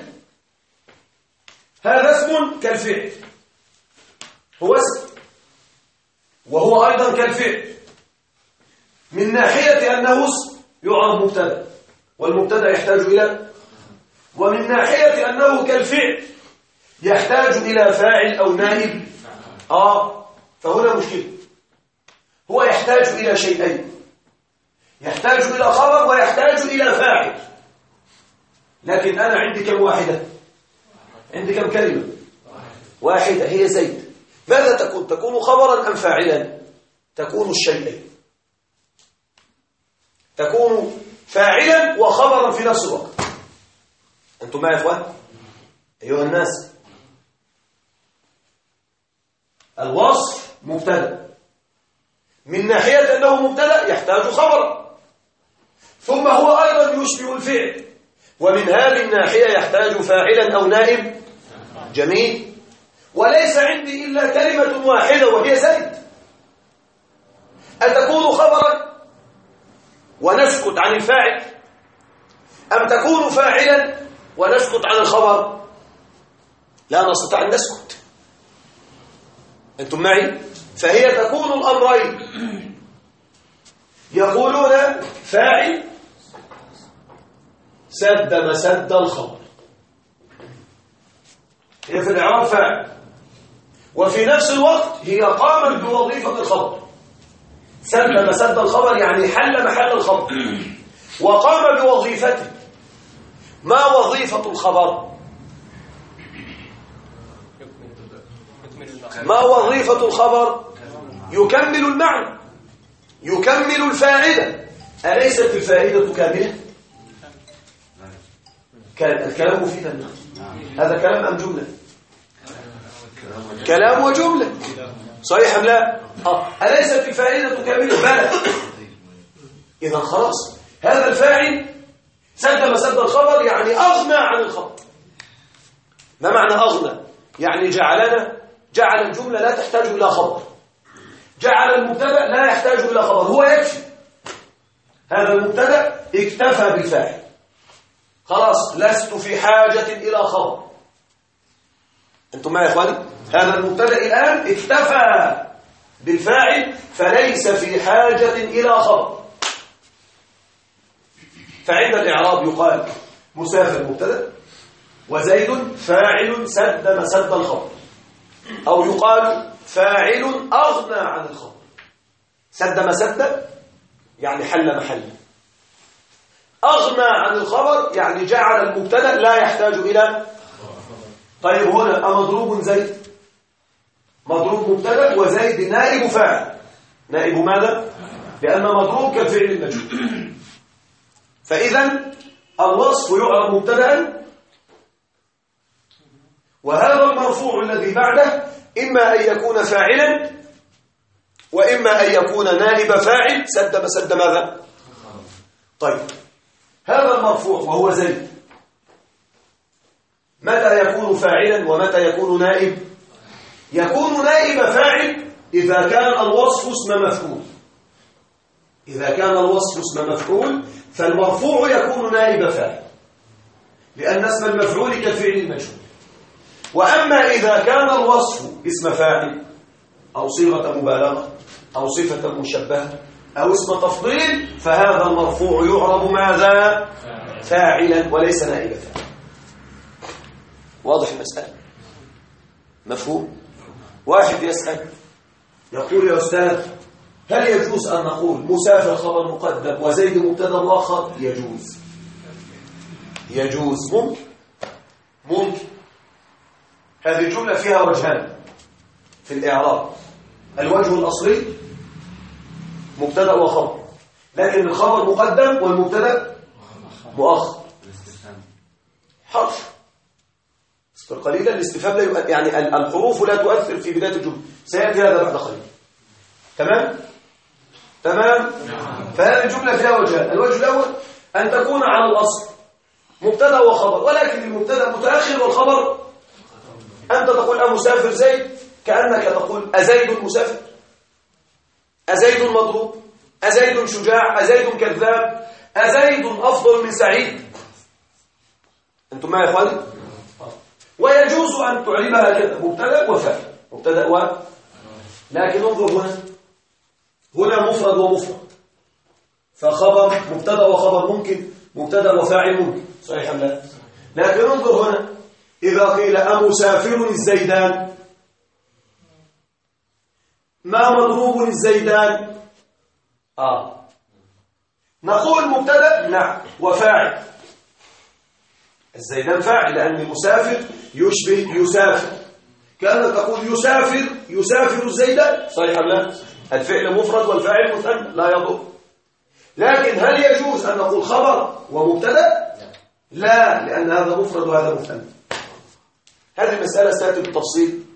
هذا اسم كالفعل، هو اسم وهو أيضا كالفعل من ناحية أنه اسم يعرف مبتدا والمبتدا يحتاج إلى، ومن ناحية أنه كالفعل يحتاج إلى فاعل أو نائب. فهنا مشكلة. هو يحتاج إلى شيئين، يحتاج إلى خبر ويحتاج إلى فاعل. لكن أنا عندي كم واحدة؟ عندي كم كلمة؟ واحدة هي زيد. ماذا تكون؟ تكون خبرا أم فاعلا؟ تكون الشيئين، تكون فاعلا وخبرا في نفس الوقت. أنتم معي يا إخوان؟ أيها الناس، الوصف مبتدأ، من ناحية أنه مبتدأ يحتاج خبرا، ثم هو أيضا يشبه الفعل، ومن هذه الناحية يحتاج فاعلا أو نائب. جميل. وليس عندي إلا كلمة واحدة وهي زيد. أتكون خبرا ونسكت عن الفاعل، أم تكون فاعلا ونسكت عن الخبر؟ لا نستطيع أن نسكت. أنتم معي؟ فهي تكون الأمرين، يقولون فاعل سد مسد الخبر، هي في الإعراب فاعل، وفي نفس الوقت هي قامت بوظيفة الخبر. سد مسد الخبر يعني حل محل الخبر وقام بوظيفته. ما وظيفة الخبر؟ ما وظيفة الخبر؟ يكمل المعنى، يكمل الفائدة. أليست الفائدة كاملة؟ الكلام مفيدا. هذا كلام أم جملة؟ كلام وجملة، صحيح أم لا؟ أليست الفائدة كاملة؟ بلى. إذا خلاص هذا الفاعل سد مسد الخبر يعني أغنى عن الخبر. ما معنى أغنى؟ يعني جعل الجملة لا تحتاج إلى خبر، جعل المبتدأ لا يحتاج إلى خبر، هو يكفي. هذا المبتدأ اكتفى بالفاعل، خلاص لست في حاجة إلى خبر. أنتم معي يا إخواني؟ هذا المبتدأ الآن اكتفى بالفاعل فليس في حاجة إلى خبر. فعند الإعراب يقال مسافر مبتدأ وزيد فاعل سد مسد الخبر، أو يقال فاعل أغنى عن الخبر. سد مسد يعني حل محل، أغنى عن الخبر يعني جعل المبتدأ لا يحتاج إلى. طيب هنا أمضروب زيد، مضروب مبتدأ وزيد نائب فاعل. نائب ماذا؟ لأن مضروب كالفعل المجهول. فإذا الوصف يعرب مبتدأ، وهذا المرفوع الذي بعده إما أن يكون فاعلا وإما أن يكون نائب فاعل سد مسد ماذا؟ طيب هذا المرفوع وهو زيد متى يكون فاعلا ومتى يكون نائب؟ يكون نائب فاعل إذا كان الوصف اسم مفعول. إذا كان الوصف اسم مفعول فالمرفوع يكون نائب فاعل، لأن اسم المفعول كالفعل المجهول. وأما إذا كان الوصف اسم فاعل أو صيغة مبالغة أو صفة مشبهة أو اسم تفضيل فهذا المرفوع يعرب ماذا؟ فاعلا وليس نائب فاعل. واضح المسألة؟ مفهوم؟ واحد يسأل يقول يا أستاذ هل يجوز أن نقول مسافر خبر مقدم وزيد مبتدا مؤخر؟ يجوز ممكن. هذه الجملة فيها وجهان في الإعراب. الوجه الأصلي مبتدا وخبر، لكن الخبر مقدم والمبتدا مؤخر. حرف قليلا الاستفهام لا يعني الحروف لا تؤثر في بداية الجملة. سيأتي هذا بعد قليل. تمام. فهذه الجملة فيها وجهان. الوجه الأول أن تكون على الأصل مبتدا وخبر، ولكن المبتدا متأخر والخبر أنت تقول أمسافر زيد كأنك تقول أزيد مسافر، أزيد مضروب، أزيد شجاع، أزيد كذاب، أزيد أفضل من سعيد. أنتم معي يا إخواني؟ ويجوز أن تعربها كذا مبتدا وفاعل، مبتدا لكن انظر هنا مفرد ومفرد، فخبر مبتدا وخبر ممكن، مبتدا وفاعل ممكن، صحيح أم لا؟ لكن انظر هنا إذا قيل أمسافر الزيدان، ما مضروب الزيدان؟ نقول مبتدا نعم وفاعل. الزيدان فاعل لأن المسافر يشبه يسافر، كأنك تقول يسافر الزيدان، صحيح أم لا؟ الفعل مفرد والفاعل مثنى لا يضر. لكن هل يجوز أن نقول خبر ومبتدا؟ لا، لأن هذا مفرد وهذا مثنى. هذه المسألة ستأتي بالتفصيل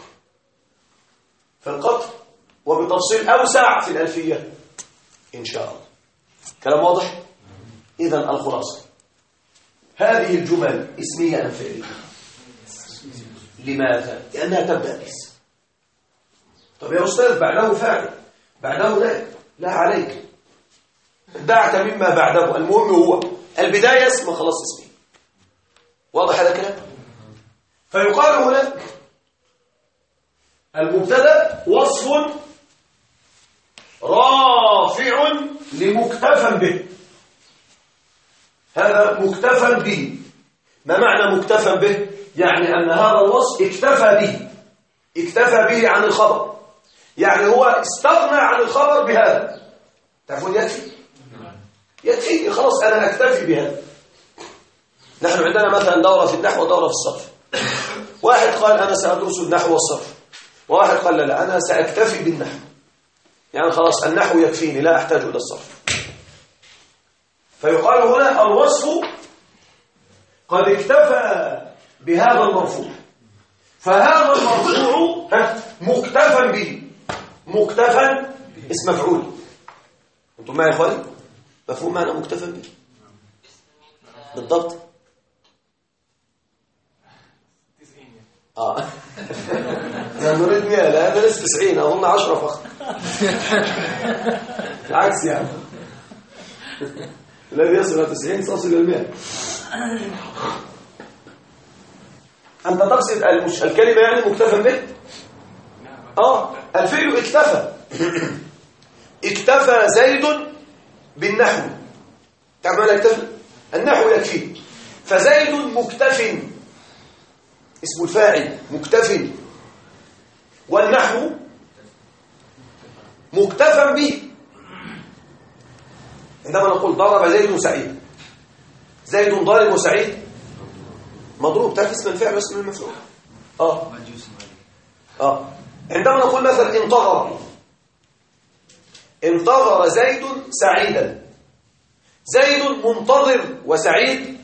في القطر وبتفصيل أوسع في الألفية إن شاء الله. كلام واضح؟ إذن الخلاصة هذه الجمل اسمية أم فعلية؟ لماذا؟ لأنها تبدأ باسم. طب يا أستاذ بعده فاعل بعده نائب، لا عليك، دعك مما بعده، المهم هو البداية اسم خلاص اسمي. واضح هذا الكلام؟ فيقال هنا المبتدا وصف رافع لمكتفى به، هذا مكتفى به. ما معنى مكتفى به؟ يعني أن هذا الوصف اكتفى به عن الخبر، يعني هو استغنى عن الخبر بهذا. تعرفون يكفي خلاص، أنا أكتفي بهذا. نحن عندنا مثلا دورة في النحو ودورة في الصرف. واحد قال أنا سأدرس النحو والصرف، وواحد قال لا أنا سأكتفي بالنحو، يعني خلاص النحو يكفيني لا أحتاج إلى الصرف. فيقال هنا الوصف قد اكتفى بهذا المرفوع، فهذا المرفوع مكتفى به. مكتفى اسم مفعول. انتم معي يا اخواني؟ مفهوم معنى مكتفى به بالضبط؟ نريد 100، لا هذا لسه 90، اظن 10 فقط. العكس يعني الذي يصل إلى 90 سيصل إلى 100. أنت تقصد الكلمة يعني مكتفى به؟ الفعل اكتفى زيد بالنحو. تعرف ماذا اكتفى؟ النحو يكفي، فزيد مكتف اسم الفاعل مكتف، والنحو مكتفى به. عندما نقول ضرب زيد سعيد، زيد ضارب وسعيد مضروب، تعرف اسم الفعل واسم المفعول. عندما نقول مثلا انتظر زيد سعيدا، زيد منتظر وسعيد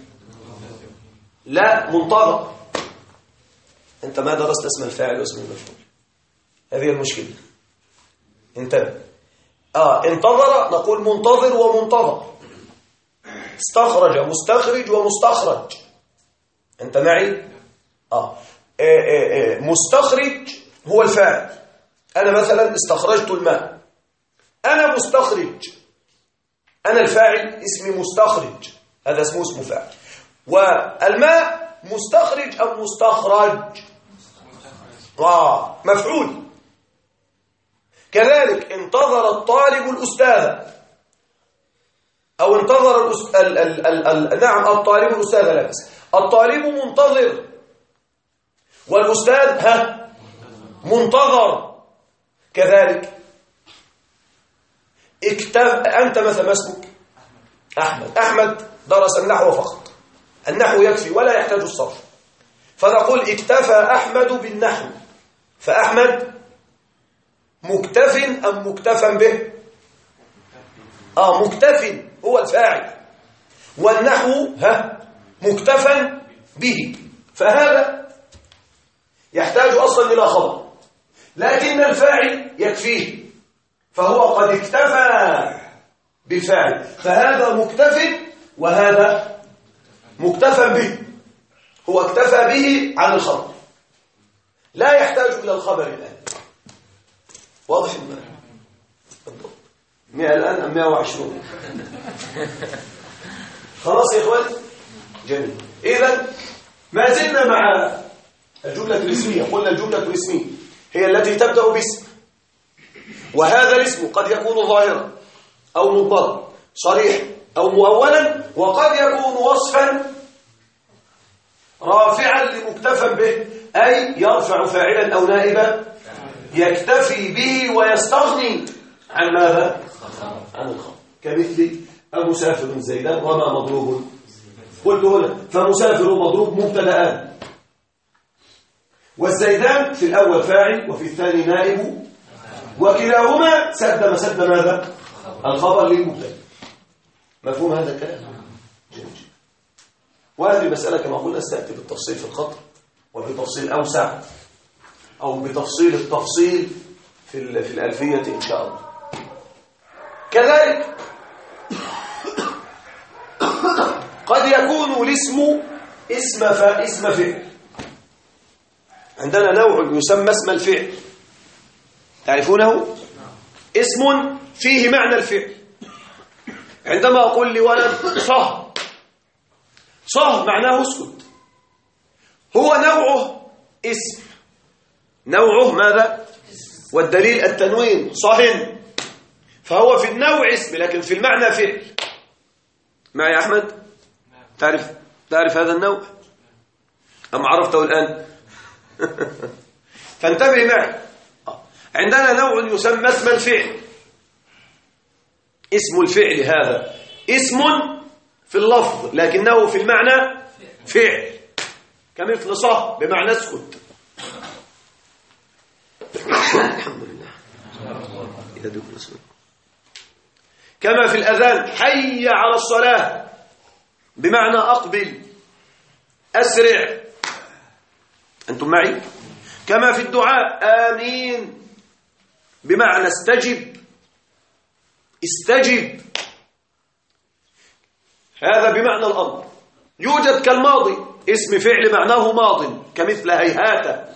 لا منتظر. انت ما درست اسم الفاعل واسم المفعول، هذه المشكلة. انتبه. انتظر نقول منتظر ومنتظر، استخرج مستخرج ومستخرج. انت معي؟ مستخرج هو الفاعل. انا مثلا استخرجت الماء، انا مستخرج، انا الفاعل اسمي مستخرج، هذا اسمه فاعل. والماء مستخرج ام مستخرج؟ مفعول. كذلك انتظر الطالب الأستاذ، أو انتظر نعم الطالب الأستاذ، لا بأس. الطالب منتظر والأستاذ منتظر. كذلك أنت مثلا ما اسمك؟ أحمد درس النحو فقط، النحو يكفي ولا يحتاج الصرف، فنقول اكتفى أحمد بالنحو، فأحمد مكتف أم مكتفا به؟ مكتف هو الفاعل، والنحو مكتفا به، فهذا يحتاج أصلا إلى خبر، لكن الفاعل يكفيه، فهو قد اكتفى بالفاعل، فهذا مكتف وهذا مكتفا به، هو اكتفى به عن الخبر، لا يحتاج إلى الخبر الآن. واضح المعنى؟ 100 الآن أم 120؟ خلاص يا إخوان؟ جميل. إذن ما زلنا مع الجملة الاسمية. قلنا الجملة الاسمية هي التي تبدأ باسم، وهذا الاسم قد يكون ظاهرا أو مضمرا، صريح أو مؤولا، وقد يكون وصفا رافعا لمكتفى به، أي يرفع فاعلا أو نائبا يكتفي به ويستغني عن ماذا؟ عن الخبر، كمثل المسافر زيدان وما مضروب. قلت هنا فمسافر مضروب مبتدأان، والزيدان في الأول فاعل وفي الثاني نائب، وكلاهما سد ماذا؟ الخبر للمبتدأ. مفهوم هذا الكلام؟ جميل. وهذه المسألة كما قلنا ستأتي بالتفصيل في الخط، وبتفصيل أوسع، أو بتفصيل التفصيل في الألفية إن شاء الله. كذلك قد يكون الاسم اسم فعل. عندنا نوع يسمى اسم الفعل، تعرفونه؟ اسم فيه معنى الفعل. عندما أقول لولد صه، صه معناه اسكت، هو نوعه اسم، نوعه ماذا؟ والدليل التنوين صهن، فهو في النوع اسم لكن في المعنى فعل. معي يا أحمد؟ تعرف هذا النوع أم عرفته الآن؟ فانتبه معي، عندنا نوع يسمى اسم الفعل. اسم الفعل هذا اسم في اللفظ لكنه في المعنى فعل، كمثل صه بمعنى اسكت. الحمد لله. كما في الأذان حي على الصلاة بمعنى أقبل أسرع. أنتم معي؟ كما في الدعاء آمين بمعنى استجب استجب، هذا بمعنى الأمر. يوجد كالماضي اسم فعل معناه ماض كمثل هيهات،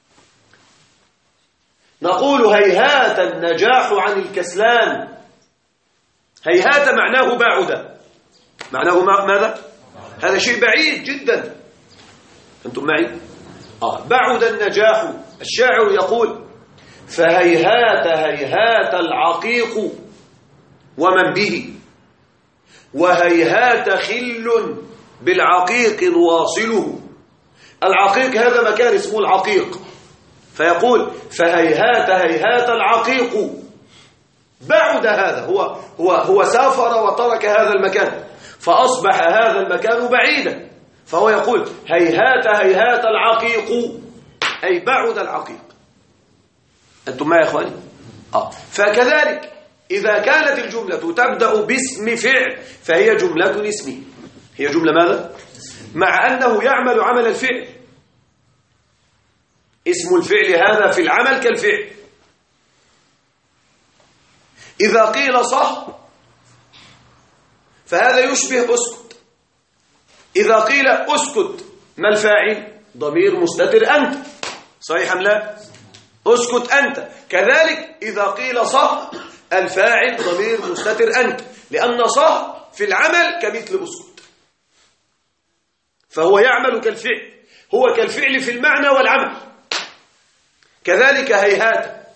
نقول هيهات النجاح عن الكسلان. هيهات معناه بعد، معناه ماذا؟ هذا شيء بعيد جدا. أنتم معي؟ بعد النجاح. الشاعر يقول فهيهات هيهات العقيق ومن به، وهيهات خل بالعقيق واصله. العقيق هذا مكان اسمه العقيق، فيقول فهيهات هيهات العقيق، بعد هذا هو سافر وترك هذا المكان فأصبح هذا المكان بعيدا، فهو يقول هيهات هيهات العقيق أي بعد العقيق. أنتم معي يا إخواني؟ فكذلك إذا كانت الجملة تبدأ باسم فعل فهي جملة اسمية. هي جملة ماذا؟ مع أنه يعمل عمل الفعل. اسم الفعل هذا في العمل كالفعل. إذا قيل صح فهذا يشبه أسكت. إذا قيل أسكت ما الفاعل؟ ضمير مستتر أنت، صحيح أم لا؟ أسكت أنت. كذلك إذا قيل صح الفاعل ضمير مستتر أنت، لأن صح في العمل كمثل أسكت، فهو يعمل كالفعل، هو كالفعل في المعنى والعمل. كذلك هيهات،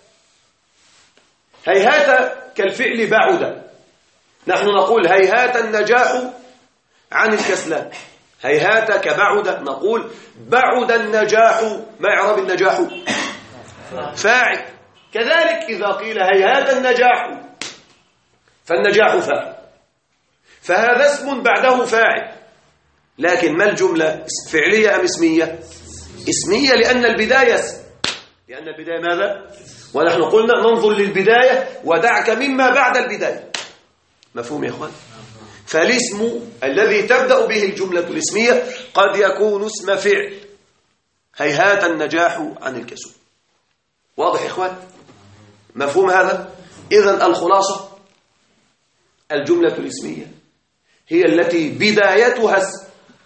هيهات كالفعل بعد. نحن نقول هيهات النجاح عن الكسلان، هيهات كبعد. نقول بعد النجاح، ما إعراب النجاح؟ فاعل. كذلك إذا قيل هيهات النجاح فالنجاح فاعل، فهذا اسم بعده فاعل. لكن ما الجملة؟ فعلية أم اسمية؟ اسمية، لأن البداية اسم. لأن البداية ماذا؟ ونحن قلنا ننظر للبداية ودعك مما بعد البداية. مفهوم يا إخوان؟ فالاسم الذي تبدأ به الجملة الاسمية قد يكون اسم فعل، هيهات النجاح عن الكسل. واضح يا إخوان؟ مفهوم هذا؟ إذن الخلاصة الجملة الاسمية هي التي بدايتها اسم،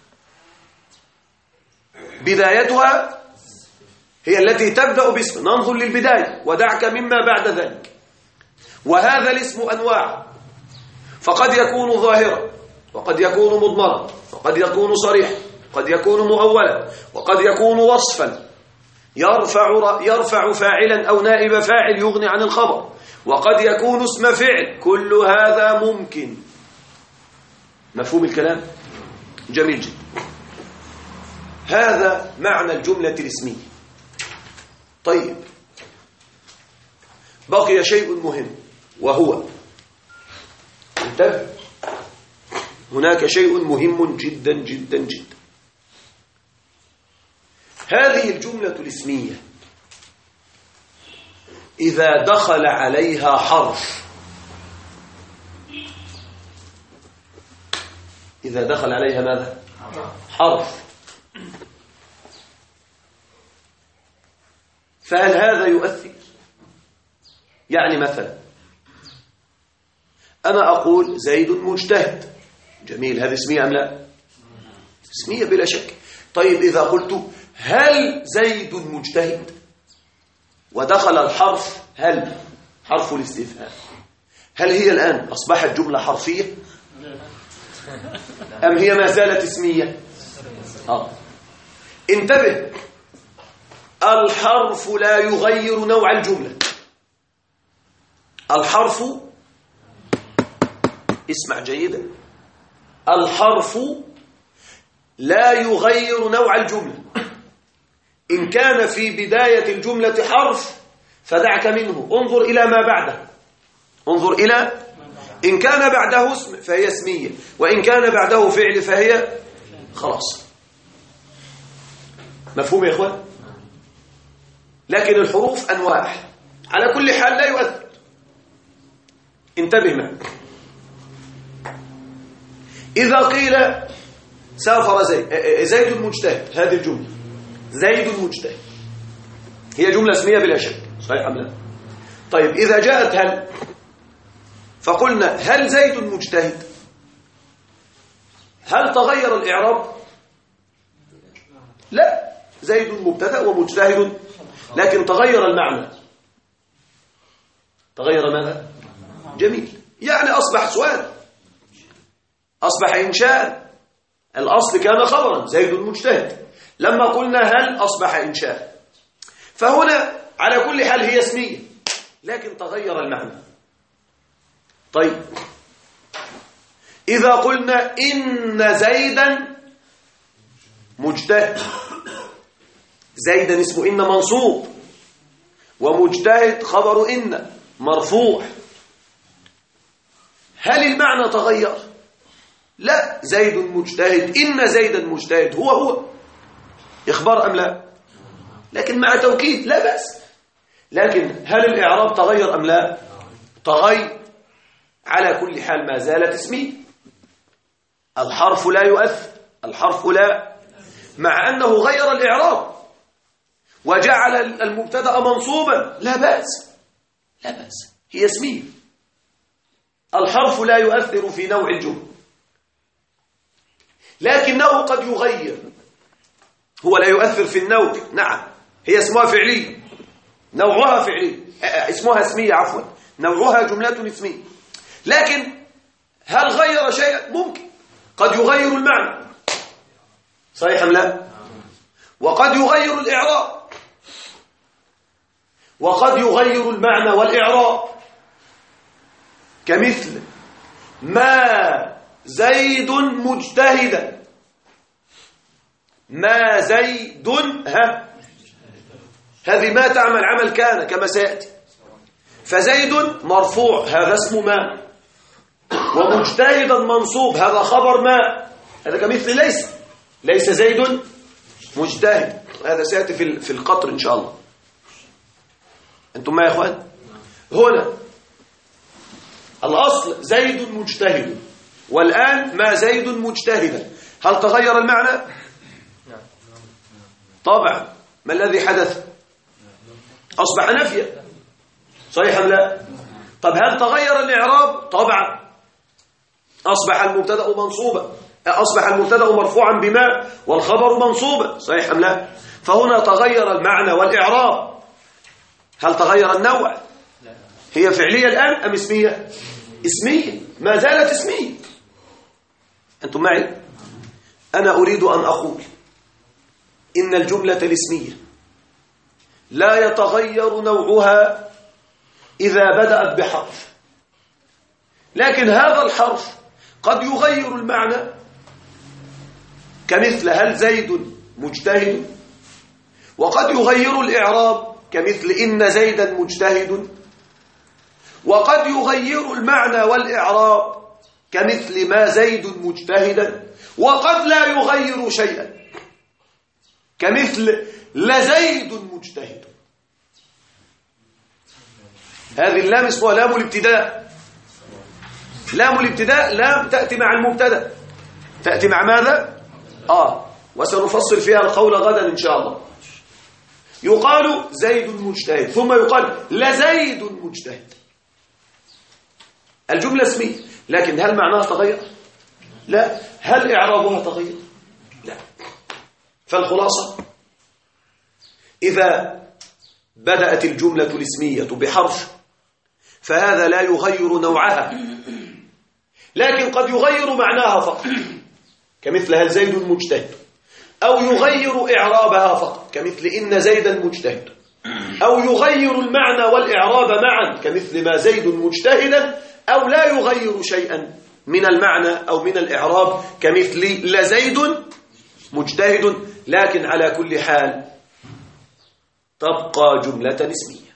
بدايتها هي التي تبدأ باسم. ننظر للبداية ودعك مما بعد ذلك. وهذا الاسم أنواع، فقد يكون ظاهرا وقد يكون مضمرا وقد يكون صريحا وقد يكون مؤولا وقد يكون وصفا يرفع فاعلا أو نائب فاعل يغني عن الخبر، وقد يكون اسم فعل. كل هذا ممكن. مفهوم الكلام؟ جميل جدا. هذا معنى الجملة الاسمية. طيب، بقي شيء مهم وهو، انتبه، هناك شيء مهم جدا جدا جدا. هذه الجملة الاسمية إذا دخل عليها حرف، إذا دخل عليها ماذا؟ حرف، فهل هذا يؤثر؟ يعني مثلا أنا أقول زيد مجتهد، جميل، هذه اسمية أم لا؟ اسمية بلا شك. طيب إذا قلت هل زيد مجتهد ودخل الحرف هل، حرف الاستفهام، هل هي الآن أصبحت جملة حرفية أم هي ما زالت اسمية؟ انتبه، الحرف لا يغير نوع الجملة. الحرف، اسمع جيدا، الحرف لا يغير نوع الجملة. إن كان في بداية الجملة حرف فدعك منه، انظر إلى ما بعده، انظر إلى، إن كان بعده اسم فهي اسمية، وإن كان بعده فعل فهي خلاص. مفهوم يا إخوان؟ لكن الحروف أنواع، على كل حال لا يؤثر. انتبه معي، إذا قيل سافر زيد مجتهد، هذه الجملة زيد مجتهد هي جملة اسمية بلا شك، صحيح أم لا؟ طيب إذا جاءت هل فقلنا هل زيد مجتهد، هل تغير الإعراب؟ لا، زيد مبتدأ ومجتهد، لكن تغير المعنى. تغير ماذا؟ جميل، يعني أصبح سؤال، أصبح إنشاء. الأصل كان خبرا زيد مجتهد، لما قلنا هل أصبح إنشاء. فهنا على كل حال هي اسمية لكن تغير المعنى. طيب إذا قلنا إن زيدا مجتهد، زيدا اسم إن منصوب، ومجتهد خبر إن مرفوع، هل المعنى تغير؟ لا، زيد مجتهد، إن زيدا مجتهد هو إخبار أم لا؟ لكن مع توكيد لا بأس. لكن هل الإعراب تغير أم لا؟ تغير. على كل حال ما زالت اسمية. الحرف لا يؤثر، الحرف لا، مع أنه غير الإعراب وجعل المبتدأ منصوبا لا بأس، لا بأس، هي اسمية. الحرف لا يؤثر في نوع الجملة، لكنه قد يغير. هو لا يؤثر في النوع، نعم، هي اسمها فعلي، نوعها فعلي، اسمها اسمية عفوا، نوعها جملة اسمية. لكن هل غير شيئا؟ ممكن، قد يغير المعنى، صحيح أم لا؟ وقد يغير الإعراب، وقد يغير المعنى والإعراب، كمثل ما زيد مجتهدا. ما زيد، هذه ما تعمل عمل كان كما سيأتي، فزيد مرفوع هذا اسم ما، ومجتهدا منصوب هذا خبر ما، هذا كمثل ليس زيد مجتهد، هذا سيأتي في القطر إن شاء الله. أنتم ما يا إخوان؟ هنا الأصل زيد مجتهد، والآن ما زيد مجتهدا، هل تغير المعنى؟ طبعا. ما الذي حدث؟ أصبح نفيا، صحيح أم لا؟ طب هل تغير الإعراب؟ طبعا. أصبح المبتدأ منصوبا، أصبح المبتدأ مرفوعا بما والخبر منصوبا، صحيح أم لا؟ فهنا تغير المعنى والإعراب. هل تغير النوع؟ هي فعلية الآن أم اسمية؟ اسمية، ما زالت اسمية. أنتم معي؟ أنا أريد أن أقول إن الجملة الاسمية لا يتغير نوعها إذا بدأت بحرف، لكن هذا الحرف قد يغير المعنى، كمثل هل زيد مجتهد، وقد يغير الإعراب كمثل إن زيدا مجتهد، وقد يغير المعنى والإعراب كمثل ما زيد مجتهدا، وقد لا يغير شيئا كمثل لزيد مجتهد. هذه اللام اسمها لام الابتداء. لام الابتداء لام تأتي مع المبتدأ، تأتي مع ماذا؟ وسنفصل فيها القول غدا إن شاء الله. يقال زيد مجتهد، ثم يقال لزيد مجتهد. الجملة اسمية، لكن هل معناها تغير؟ لا. هل إعرابها تغير؟ لا. فالخلاصة إذا بدأت الجملة الاسمية بحرف فهذا لا يغير نوعها، لكن قد يغير معناها فقط، كمثل هل زيد مجتهد، أو يغير إعرابها فقط كمثل إن زيدا مجتهد، أو يغير المعنى والإعراب معا كمثل ما زيد مجتهدا، أو لا يغير شيئا من المعنى أو من الإعراب كمثل لزيد مجتهد، لكن على كل حال تبقى جملة اسمية.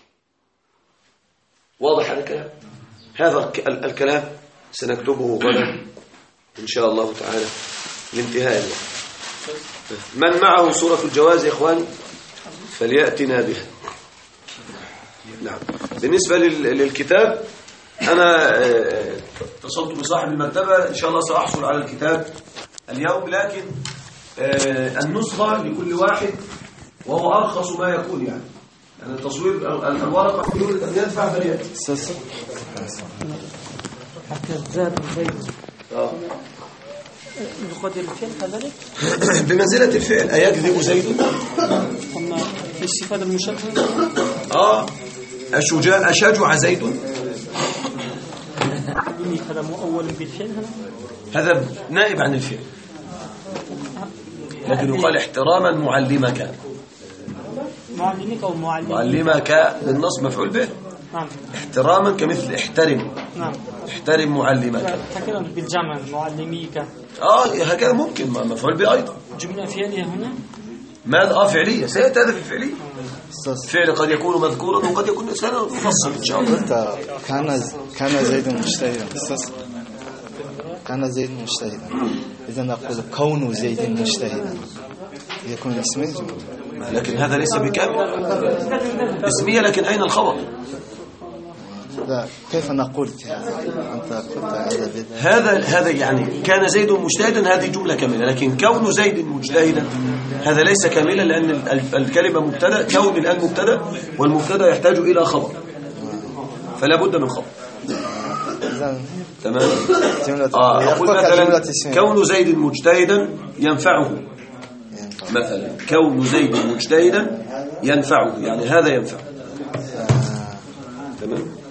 واضح هذا الكلام؟ هذا الكلام سنكتبه غدا إن شاء الله تعالى لانتهاء الوقت. من معه سورة الجواز يا إخواني فليأتنا بها. نعم. بالنسبة للكتاب أنا اتصلت بصاحب المكتبة، إن شاء الله سأحصل على الكتاب اليوم، لكن النسخة لكل واحد وهو أرخص ما يكون يعني تصوير الورقة يريد أن يدفع فليأتي. حتى الزاد زيد يقدر الفعل كذلك بمنزلة الفعل. أيكذب زيد؟ أما في الصفة المشبهة الشجاع أشجع زيد؟ هذا مؤول بالفعل، هذا نائب عن الفعل، لكن يقال احتراما معلمك. معلمك أو معلمك بالنص مفعول به. نعم. احتراما كمثل احترم. نعم. احترم معلمك. هكذا بالجمع معلميك. هكذا ممكن مفعول به أيضا. جملة فعلية هنا. ماذا؟ فعلية. سيأتي هذا في الفعلية. فعل قد يكون مذكورا وقد يكون سنفصل إن شاء الله. كان زيد مجتهدا. كان زيد مجتهدا. إذا نقول كون زيد مجتهدا يكون اسمي، لكن هذا ليس بكامل. اسمية لكن أين الخبر؟ لا، كيف نقول أنت قلت هذا يعني كان زيد مجتهدا، هذه جملة كاملة، لكن كون زيد مجتهدا هذا ليس كاملا، لأن الكلمة مبتدا، كون الآن مبتدا، والمبتدا يحتاج إلى خبر، فلا بد من خبر. تمام. أقول مثلا كون زيد مجتهدا ينفعه، مثلا كون زيد مجتهدا ينفعه، يعني هذا ينفع. تمام.